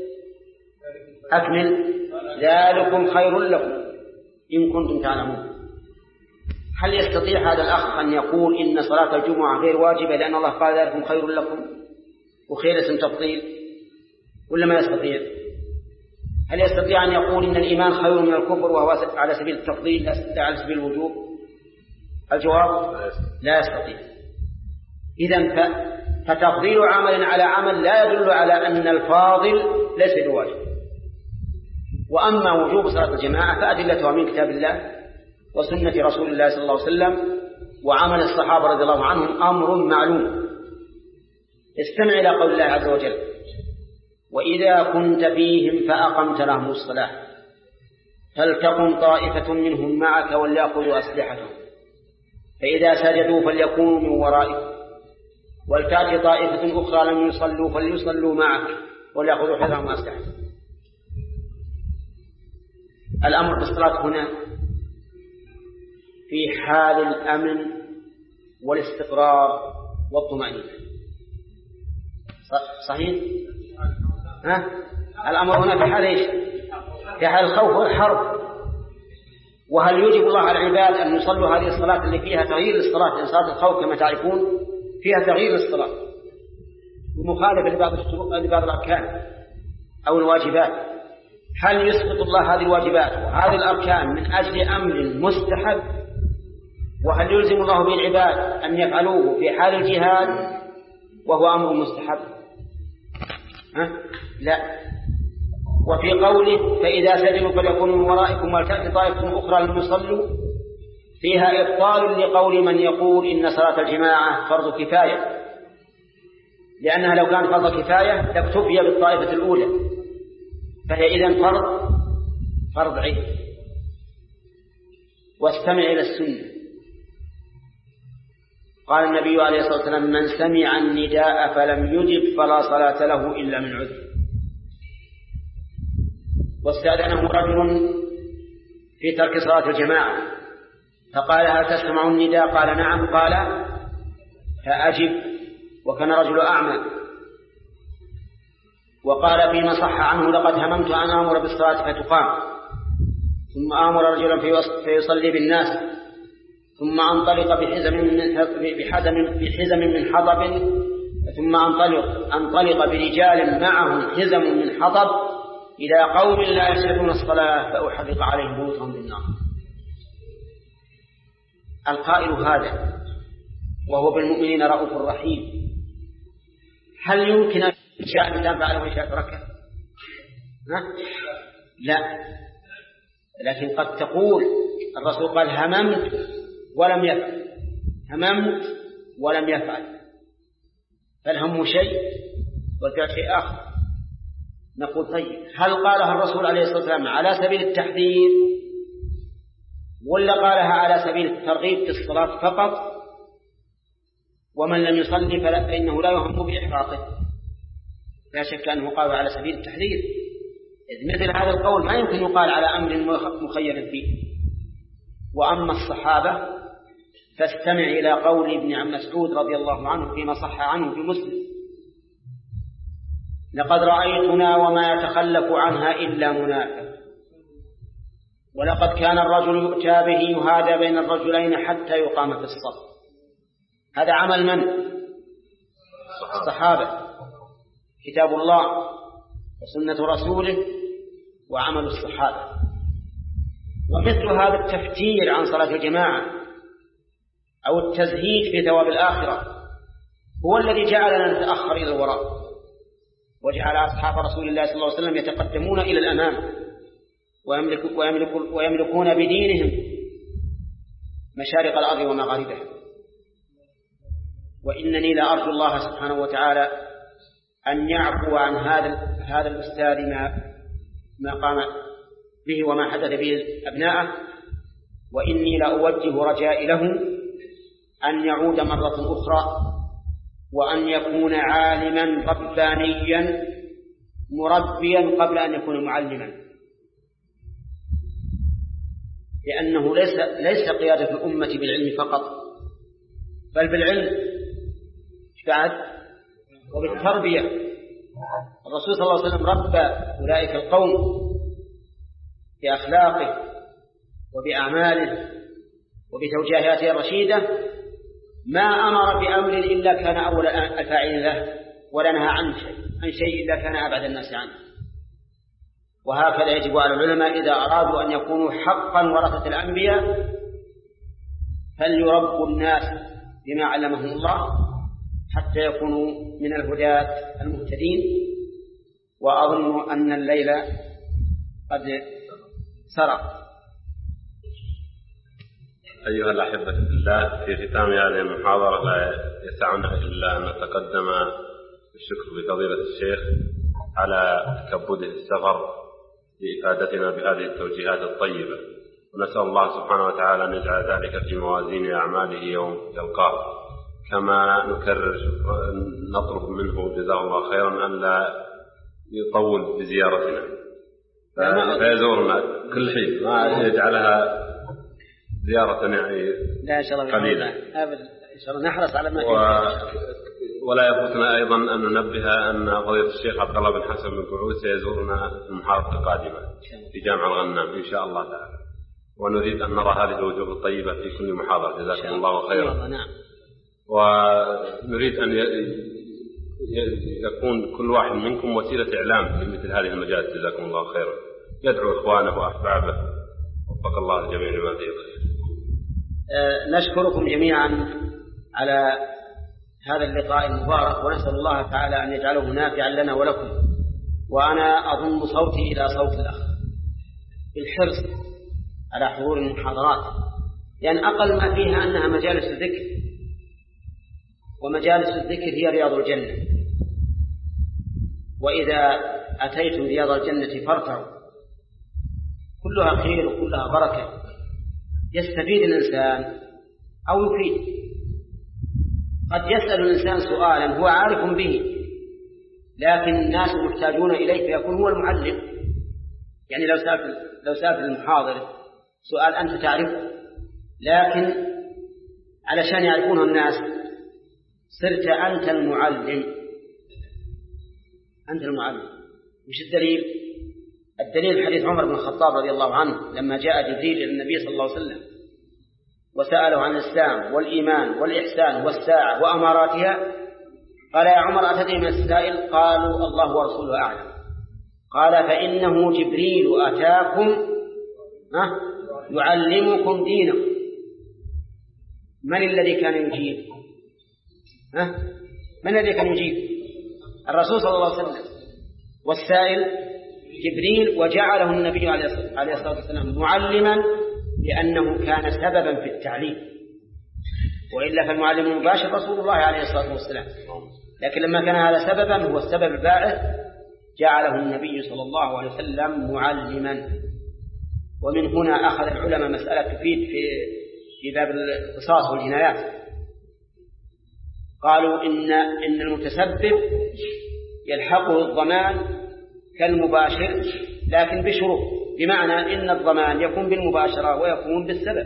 أكمل ذلكم خير لكم إن كنتم تعلمون. هل يستطيع هذا الأخ أن يقول إن صلاة الجمعة غير واجبة لأن الله قال ذلكم خير لكم وخير اسم تفضيل، ولا ما يستطيع؟ هل يستطيع أن يقول إن الإيمان خير من الكفر وهو على سبيل التفضيل لا على سبيل الوجوب؟ الجواب لا يستطيع. إذن فتفضيل عمل على عمل لا يدل على أن الفاضل ليس بواجب. وأما وجوب صلاة الجماعة فأدلتها من كتاب الله وسنة رسول الله صلى الله عليه وسلم وعمل الصحابة رضي الله عنهم أمر معلوم. استمع إلى قول الله عز وجل: وإذا كنت فيهم فأقمت لهم الصلاة فلتقم طائفة منهم معك وليأخذوا أسلحتهم فإذا سجدوا فليكونوا من ورائك ولتأتي طائفة أخرى لم يصلوا فليصلوا معك وليأخذوا حذرهم وأسلحتهم. الأمر بالصلاة هنا في حال الأمن والاستقرار والطمأنينة. صحيح؟ ها؟ الأمر هنا في حال إيش؟ في حال الخوف والحرب. وهل يجب الله على العباد أن يصلوا هذه الصلاة اللي فيها تغيير للصلاة؟ لأن صلاة الخوف كما تعرفون فيها تغيير للصلاة ومخالفة لبعض الشروط لبعض الأركان أو الواجبات. هل يسقط الله هذه الواجبات وهذه الأركان من أجل أمر مستحب؟ وهل يلزم الله بالعباد أن يفعلوه في حال الجهاد وهو أمر مستحب؟ ها؟ لا. وفي قوله فإذا سجدوا فليكونوا من ورائكم ولتأتي طائفة أخرى لم يصلوا فيها إبطال لقول من يقول إن صلاة الجماعة فرض كفاية، لأنها لو كانت فرض كفاية لاكتفي بالطائفة الأولى، فهي إذن فرض فرض عين. واستمع إلى السنة. قال النبي عليه الصلاة والسلام: من سمع النداء فلم يجب فلا صلاة له إلا من عذر. واستأذنه رجل في ترك صلاة الجماعة فقال: هل تسمع النداء؟ قال: نعم. قال: فأجب. وكان رجل أعمى. وقال فيما صح عنه: لقد هممت أن آمر بالصلاة فتقام ثم آمر رجلا فيصلي بالناس ثم أنطلق بحزم من بحزم بحزم من حطب ثم أنطلق أنطلق برجال معهم حزم من حطب إلى قوم لا يشهدون الصلاة فأحرق عليهم بيوتهم بالنار. القائل هذا وهو بالمؤمنين رؤوف رحيم، هل يمكن أن شاء الإنسان فعله وشاء تركه؟ لا. لكن قد تقول الرسول قال: هممت ولم يفعل، هممت ولم يفعل، فالهم شيء والفعل شيء آخر. نقول: طيب، هل قالها الرسول عليه الصلاة والسلام على سبيل التحذير ولا قالها على سبيل الترغيب في الصلاة فقط؟ ومن لم يصلي فإنه لا يهم بإحراقه. لا شك أنه قال على سبيل التحذير، إذ مثل هذا القول ما يمكن يقال على أمر مخير فيه. وأما الصحابة فاستمع إلى قول ابن عم مسعود رضي الله عنه فيما صح عنه في مسلم: لقد رأيتنا وما يتخلف عنها إلا منافق، ولقد كان الرجل يؤتى به يهادى بين الرجلين حتى يقام في الصف. هذا عمل من؟ الصحابة، كتاب الله وسنة رسوله وعمل الصحابة. ومثل هذا التفتير عن صلاة الجماعة أو التزهيد في ثواب الآخرة هو الذي جعلنا نتأخر إلى الوراء، وجعل أصحاب رسول الله صلى الله عليه وسلم يتقدمون إلى الأمام ويملك ويملك ويملكون بدينهم مشارق الأرض ومغاربها. وإنني لأرجو الله سبحانه وتعالى أن يعفو عن هذا هذا الأستاذ ما ما قام به وما حدث به أبناءه، وإني لأوجه رجائي له أن يعود مرة أخرى وأن يكون عالما ربانيا مربيا قبل أن يكون معلما، لأنه ليس ليس قيادة الأمة بالعلم فقط، بل بالعلم. بعد وبالتربية. الرسول صلى الله عليه وسلم ربى أولئك القوم بأخلاقه وبأعماله وبتوجيهاته الرشيدة، ما أمر بأمر إلا كان أول الفاعل له، ولا نهى عن شيء عن شيء إلا كان أبعد الناس عنه. وهكذا يجب على العلماء إذا أرادوا أن يكونوا حقا ورثة الأنبياء فليربوا الناس بما علمهم الله حتى يكونوا من الهداة المهتدين. وأظن أن الليل قد سرى. أيها الأحبة في الله، في ختام هذه المحاضرة لا يسعنا إلا أن نتقدم بالشكر لفضيلة الشيخ على تكبده السفر لإفادتنا بهذه التوجيهات الطيبة، ونسأل الله سبحانه وتعالى أن يجعل ذلك في موازين أعماله يوم يلقاه. كما نكرر نطلب منه جزاه الله خيرا أن لا يطول بزيارتنا فيزورنا كل حين، ما يجعلها زيارة يعني لا إن شاء الله قليلة أبدا، إن شاء الله نحرص على ما و... ولا يفوتنا أيضا أن ننبه أن فضيلة الشيخ عبد الله بن حسن بن قعود سيزورنا في المحاضرة القادمة في جامع الغنام إن شاء الله تعالى، ونريد أن نرى هذه الوجوه الطيبة في كل محاضرة. جزاكم الله خيرا. نعم. ونريد أن يكون كل واحد منكم وسيلة إعلام في مثل هذه المجالس. جزاكم الله خيرا. يدعو إخوانه وأحبابه، وفق الله الجميع لما فيه الخير. أه نشكركم جميعا على هذا اللقاء المبارك، ونسأل الله تعالى أن يجعله نافعا لنا ولكم. وأنا أضم صوتي إلى صوت الأخ بالحرص على حضور المحاضرات، لأن أقل ما فيها أنها مجالس الذكر، ومجالس الذكر هي رياض الجنة. وإذا أتيتم رياض الجنة فارتعوا، كلها خير وكلها بركة، يستفيد الإنسان أو يفيد. قد يسأل الإنسان سؤالا هو عارف به، لكن الناس محتاجون إليه فيكون هو المعلم. يعني لو سأل لو سأل المحاضر سؤال أنت تعرفه، لكن علشان يعرفونه الناس صرت أنت المعلم. أنت المعلم. مش الدليل؟ الدليل حديث عمر بن الخطاب رضي الله عنه لما جاء جبريل إلى النبي صلى الله عليه وسلم وسأله عن الإسلام والإيمان والإحسان والساعة وأماراتها، قال يا عمر أتدري من السائل؟ قالوا الله ورسوله أعلم. قال فإنه جبريل أتاكم يعلمكم دينكم. من الذي كان يجيب؟ ها؟ من الذي كان يجيب؟ الرسول صلى الله عليه وسلم، والسائل جبريل، وجعله النبي عليه الصلاة والسلام معلما لأنه كان سببا في التعليم، وإلا فالمعلم المباشر رسول الله عليه الصلاة والسلام، لكن لما كان هذا سببا هو السبب الباعث جعله النبي صلى الله عليه وسلم معلما. ومن هنا أخذ العلماء مسألة تفيد في في باب القصاص والجنايات، قالوا إن إن المتسبب يلحقه الضمان كالمباشر لكن بشروط، بمعنى إن الضمان يكون بالمباشرة ويكون بالسبب.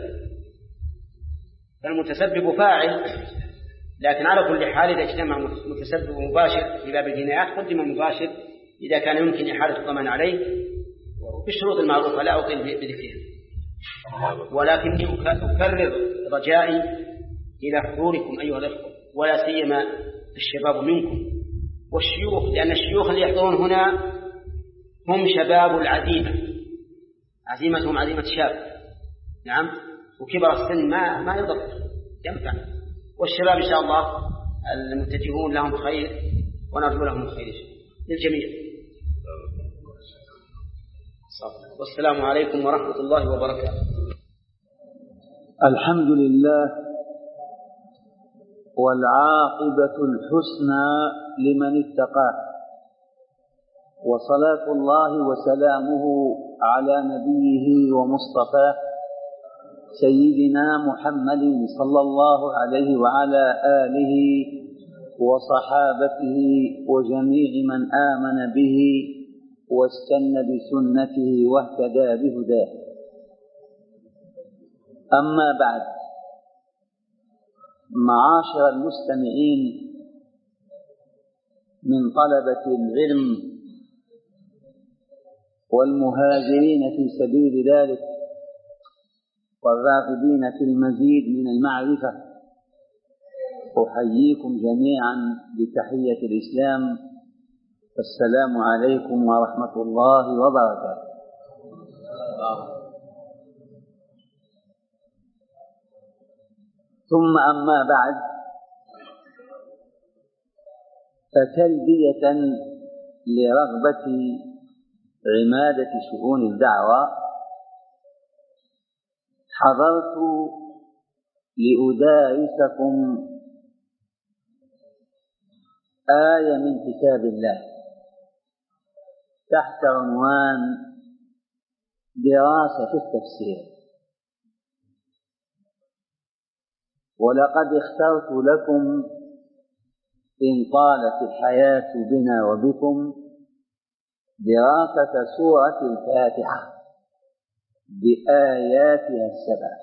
فالمتسبب فاعل، لكن على كل حال إذا اجتمع متسبب ومباشر في باب الجنايات قدم المباشر إذا كان يمكن إحالة الضمان عليه بالشروط المعروفة لا أطيل بذكرها. ولكني أكرر رجائي إلى حضوركم أيها الأخوة، ولا سيما الشباب منكم والشيوخ، لأن الشيوخ اللي يحضرون هنا هم شباب العزيمة، عزيمتهم عزيمة شاب، نعم، وكبر السن ما ما يضر ينفع. والشباب إن شاء الله المتجهون لهم خير ونرجو لهم الخير للجميع. والسلام عليكم ورحمة الله وبركاته. الحمد لله والعاقبة الحسنى لمن اتقاه، وصلاة الله وسلامه على نبيه ومصطفاه سيدنا محمد صلى الله عليه وعلى آله وصحابته وجميع من آمن به واستنى بسنته واهتدى بهداه. أما بعد، معاشر المستمعين من طلبة العلم والمهاجرين في سبيل ذلك والراغبين في المزيد من المعرفة، أحييكم جميعا بتحية الإسلام، السلام عليكم ورحمة الله وبركاته. ثم أما بعد، فتلبية لرغبة عمادة شؤون الدعوة حضرت لأدارسكم آية من كتاب الله تحت عنوان دراسة التفسير. ولقد اخترت لكم إن طالت الحياة بنا وبكم دراسة سورة الفاتحة بآياتها السبع،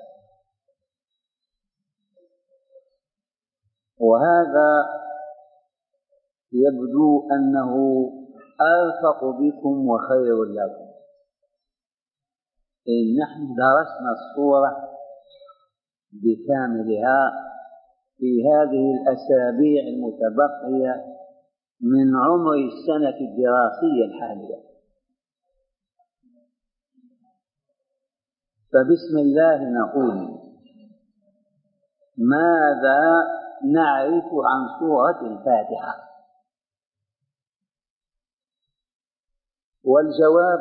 وهذا يبدو أنه أرفق بكم وخير لكم إن نحن درسنا السورة بكاملها في هذه الأسابيع المتبقية من عمر السنة الدراسية الحالية. فبسم الله نقول: ماذا نعرف عن سورة الفاتحة؟ والجواب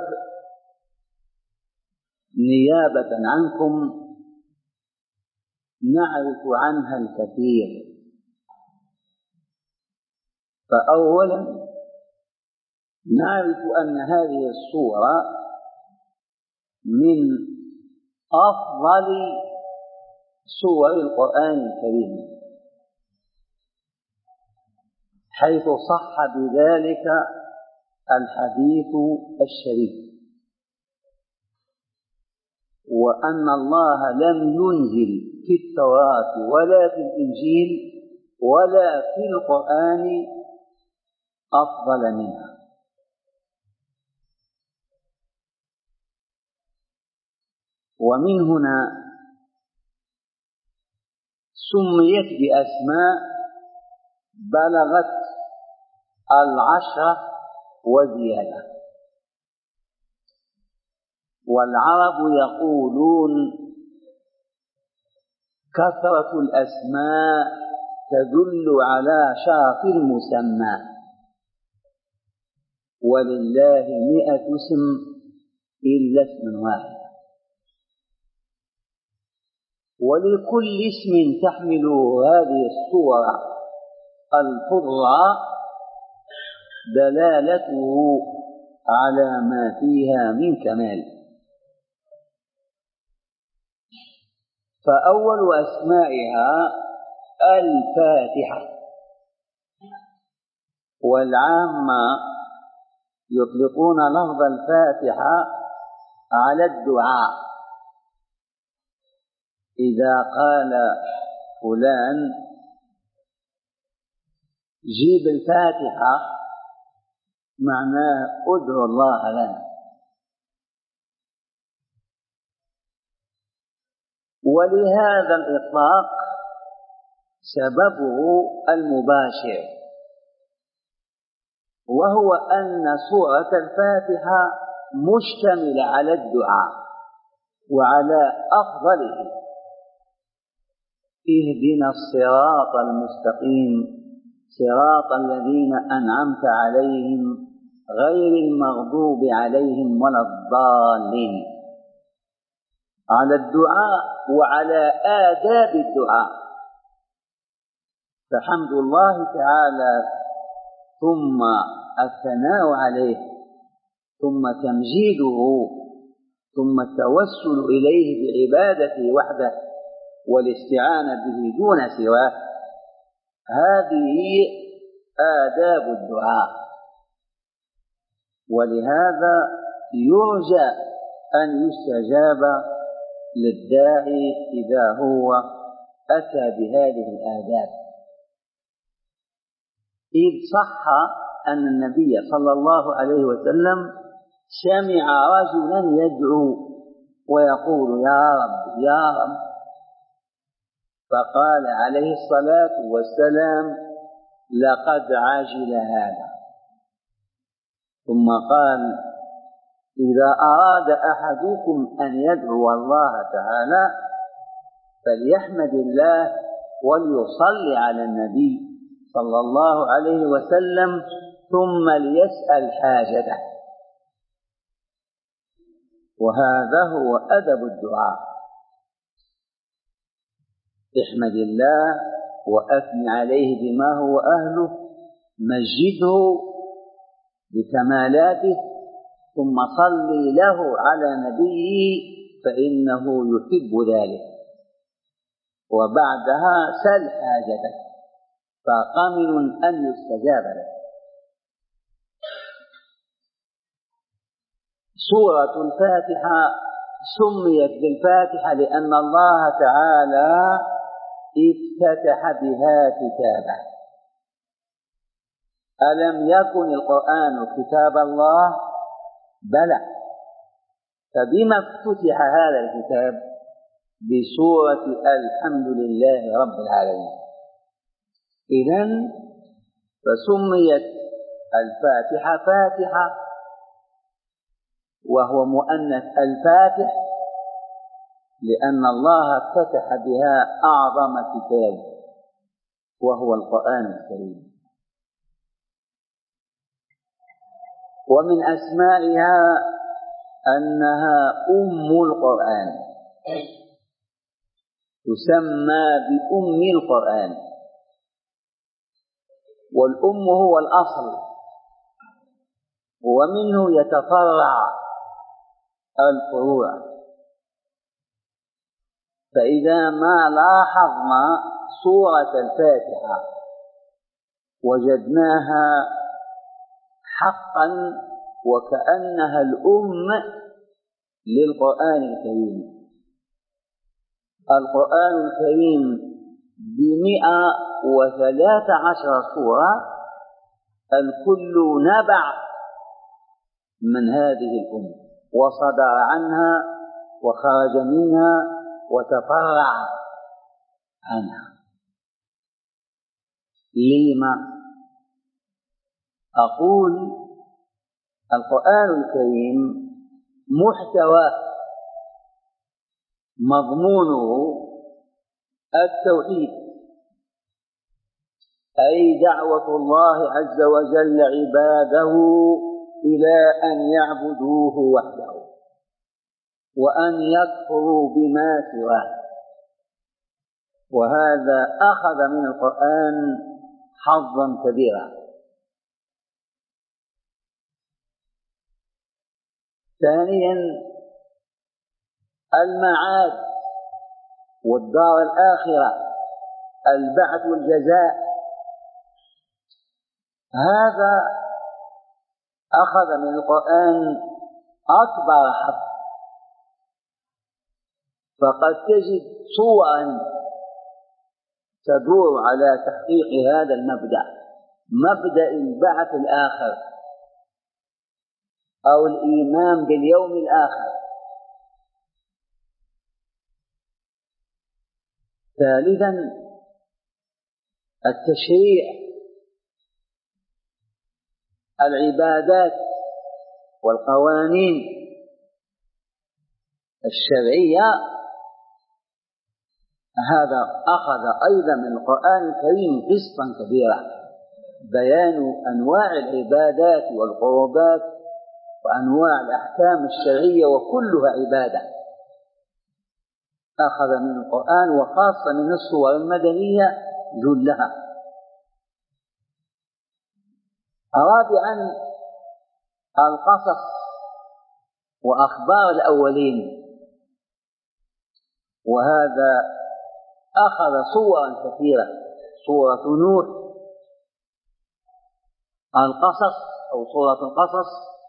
نيابة عنكم نعرف عنها الكثير. فأولا نعرف أن هذه السورة من أفضل سور القرآن الكريم، حيث صح بذلك الحديث الشريف، وأن الله لم ينزل في التوراة ولا في الإنجيل ولا في القرآن أفضل منها. ومن هنا سميت بأسماء بلغت العشرة وزيادة. والعرب يقولون: كثرة الأسماء تدل على شرف المسمى، ولله مئة اسم إلا اسم واحد. ولكل اسم تحمل هذه السورة الفضلى دلالته على ما فيها من كمال. فأول أسمائها الفاتحة، والعامة يطلقون لفظ الفاتحة على الدعاء. إذا قال فلان جيب الفاتحة معناه ادعو الله لنا. ولهذا الإطلاق سببه المباشر، وهو أن سورة الفاتحة مشتملة على الدعاء وعلى أفضله: اهدنا الصراط المستقيم صراط الذين أنعمت عليهم غير المغضوب عليهم ولا الضالين. على الدعاء وعلى آداب الدعاء. فحمد الله تعالى ثم الثناء عليه ثم تمجيده ثم التوسل إليه بعبادته وحده والاستعانة به دون سواه، هذه آداب الدعاء. ولهذا يرجى أن يستجاب للداعي إذا هو أتى بهذه الآداب، إذ صح أن النبي صلى الله عليه وسلم سمع رجلا يدعو ويقول يا رب يا رب، فقال عليه الصلاة والسلام لقد عجل هذا. ثم قال إذا أراد أحدكم أن يدعو الله تعالى فليحمد الله وليصلي على النبي صلى الله عليه وسلم ثم ليسأل حاجته. وهذا هو أدب الدعاء، احمد الله وأثن عليه بما هو أهله، مجده بكمالاته، ثم صلي له على نبيه فإنه يحب ذلك، وبعدها سل حاجتك فقمن أن يستجاب لك. سورة الفاتحة سميت بالفاتحة لأن الله تعالى افتتح بها كتابه. ألم يكن القرآن كتاب الله؟ بلى. فبما افتتح هذا الكتاب؟ بسورة الحمد لله رب العالمين. إذن فسميت الفاتحة فاتحة، وهو مؤنث الفاتح، لأن الله افتتح بها أعظم كتاب وهو القرآن الكريم. ومن أسمائها أنها أم القرآن، تسمى بأم القرآن، والأم هو الأصل، ومنه يتفرع الفروع. فإذا ما لاحظنا سورة الفاتحة وجدناها حقا وكأنها الأم للقرآن الكريم. القرآن الكريم بمئة وثلاث عشر سورة، الكل نبع من هذه الأم، وصدر عنها وخرج منها وتفرع عنها. لما؟ أقول القرآن الكريم محتوى مضمونه التوحيد، أي دعوة الله عز وجل عباده إلى أن يعبدوه وحده وأن يكفروا بما سواه. وهذا أخذ من القرآن حظا كبيرا. ثانيا المعاد والدار الآخرة، البعث والجزاء، هذا أخذ من القرآن أكبر حظ. فقد تجد صورا تدور على تحقيق هذا المبدأ، مبدأ البعث الآخر أو الإيمان باليوم الآخر. ثالثا التشريع، العبادات والقوانين الشرعية، هذا أخذ أيضا من القرآن الكريم قسطا كبيرا، بيان أنواع العبادات والقربات وأنواع الأحكام الشرعية وكلها عبادة، أخذ من القرآن وخاصة من السور المدنية جلها. رابعا القصص وأخبار الأولين، وهذا أخذ صورا كثيرة، سورة نوح، القصص أو سورة القصص،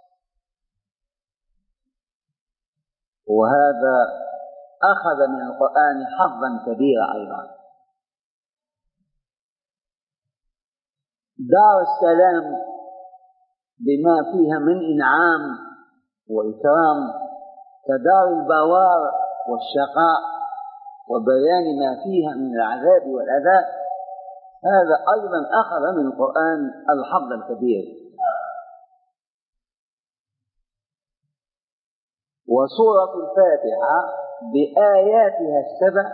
وهذا أخذ من القرآن حظا كبيرا أيضا. دار السلام بما فيها من إنعام وإكرام كدار البوار والشقاء، وبيان ما فيها من العذاب والعذاب، هذا أيضا أخذ من القرآن الحظ الكبير. وسورة الفاتحة بآياتها السبع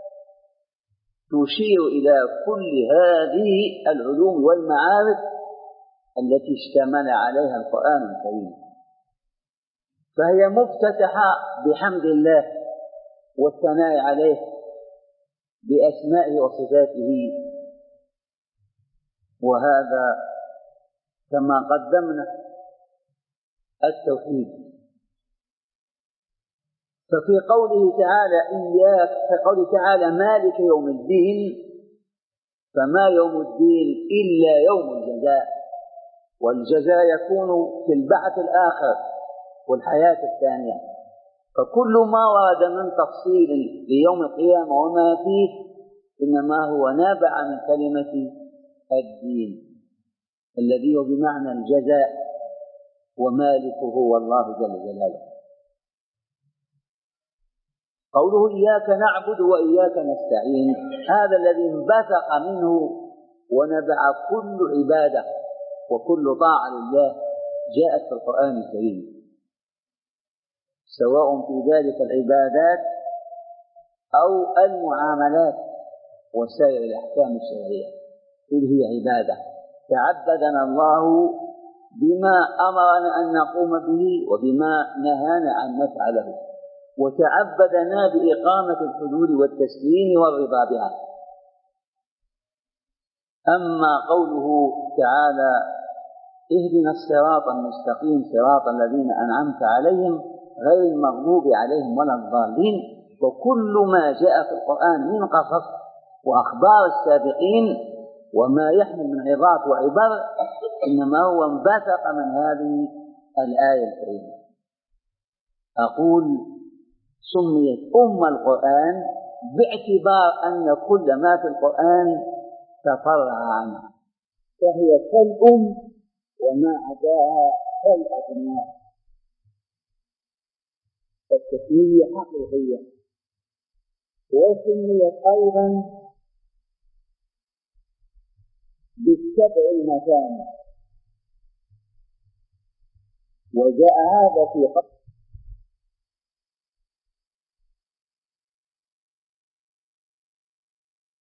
تشير إلى كل هذه العلوم والمعارف التي اشتمل عليها القرآن الكريم، فهي مفتتحة بحمد الله والثناء عليه بأسمائه وصفاته، وهذا كما قدمنا التوحيد. ففي قوله تعالى إياك، في قوله تعالى مالك يوم الدين، فما يوم الدين إلا يوم الجزاء، والجزاء يكون في البعث الآخر والحياة الثانية. فكل ما ورد من تفصيل ليوم القيامة وما فيه إنما هو نابع من كلمة الدين الذي هو بمعنى الجزاء، ومالكه هو الله جل جلاله. قوله إياك نعبد وإياك نستعين، هذا الذي انبثق منه ونبع كل عبادة وكل طاعة لله جاءت في القرآن الكريم، سواء في ذلك العبادات أو المعاملات وسائر الأحكام الشرعية، إذ هي عبادة تعبدنا الله بما أمرنا أن نقوم به وبما نهانا أن نفعله، وتعبدنا بإقامة الحدود والتسليم والرضا بها. أما قوله تعالى اهدنا الصراط المستقيم صراط الذين أنعمت عليهم غير المغضوب عليهم ولا الضالين، وكل ما جاء في القرآن من قصص وأخبار السابقين وما يحمل من عظات وعبر إنما هو انبثق من هذه الآية الكريمة. أقول سميت أم القرآن باعتبار أن كل ما في القرآن تفرع عنها، فهي كالأم وما عداها كالأبناء، فالتسمية حقيقية. وسميت أيضا بالسبع المثاني، وجاء هذا في قصة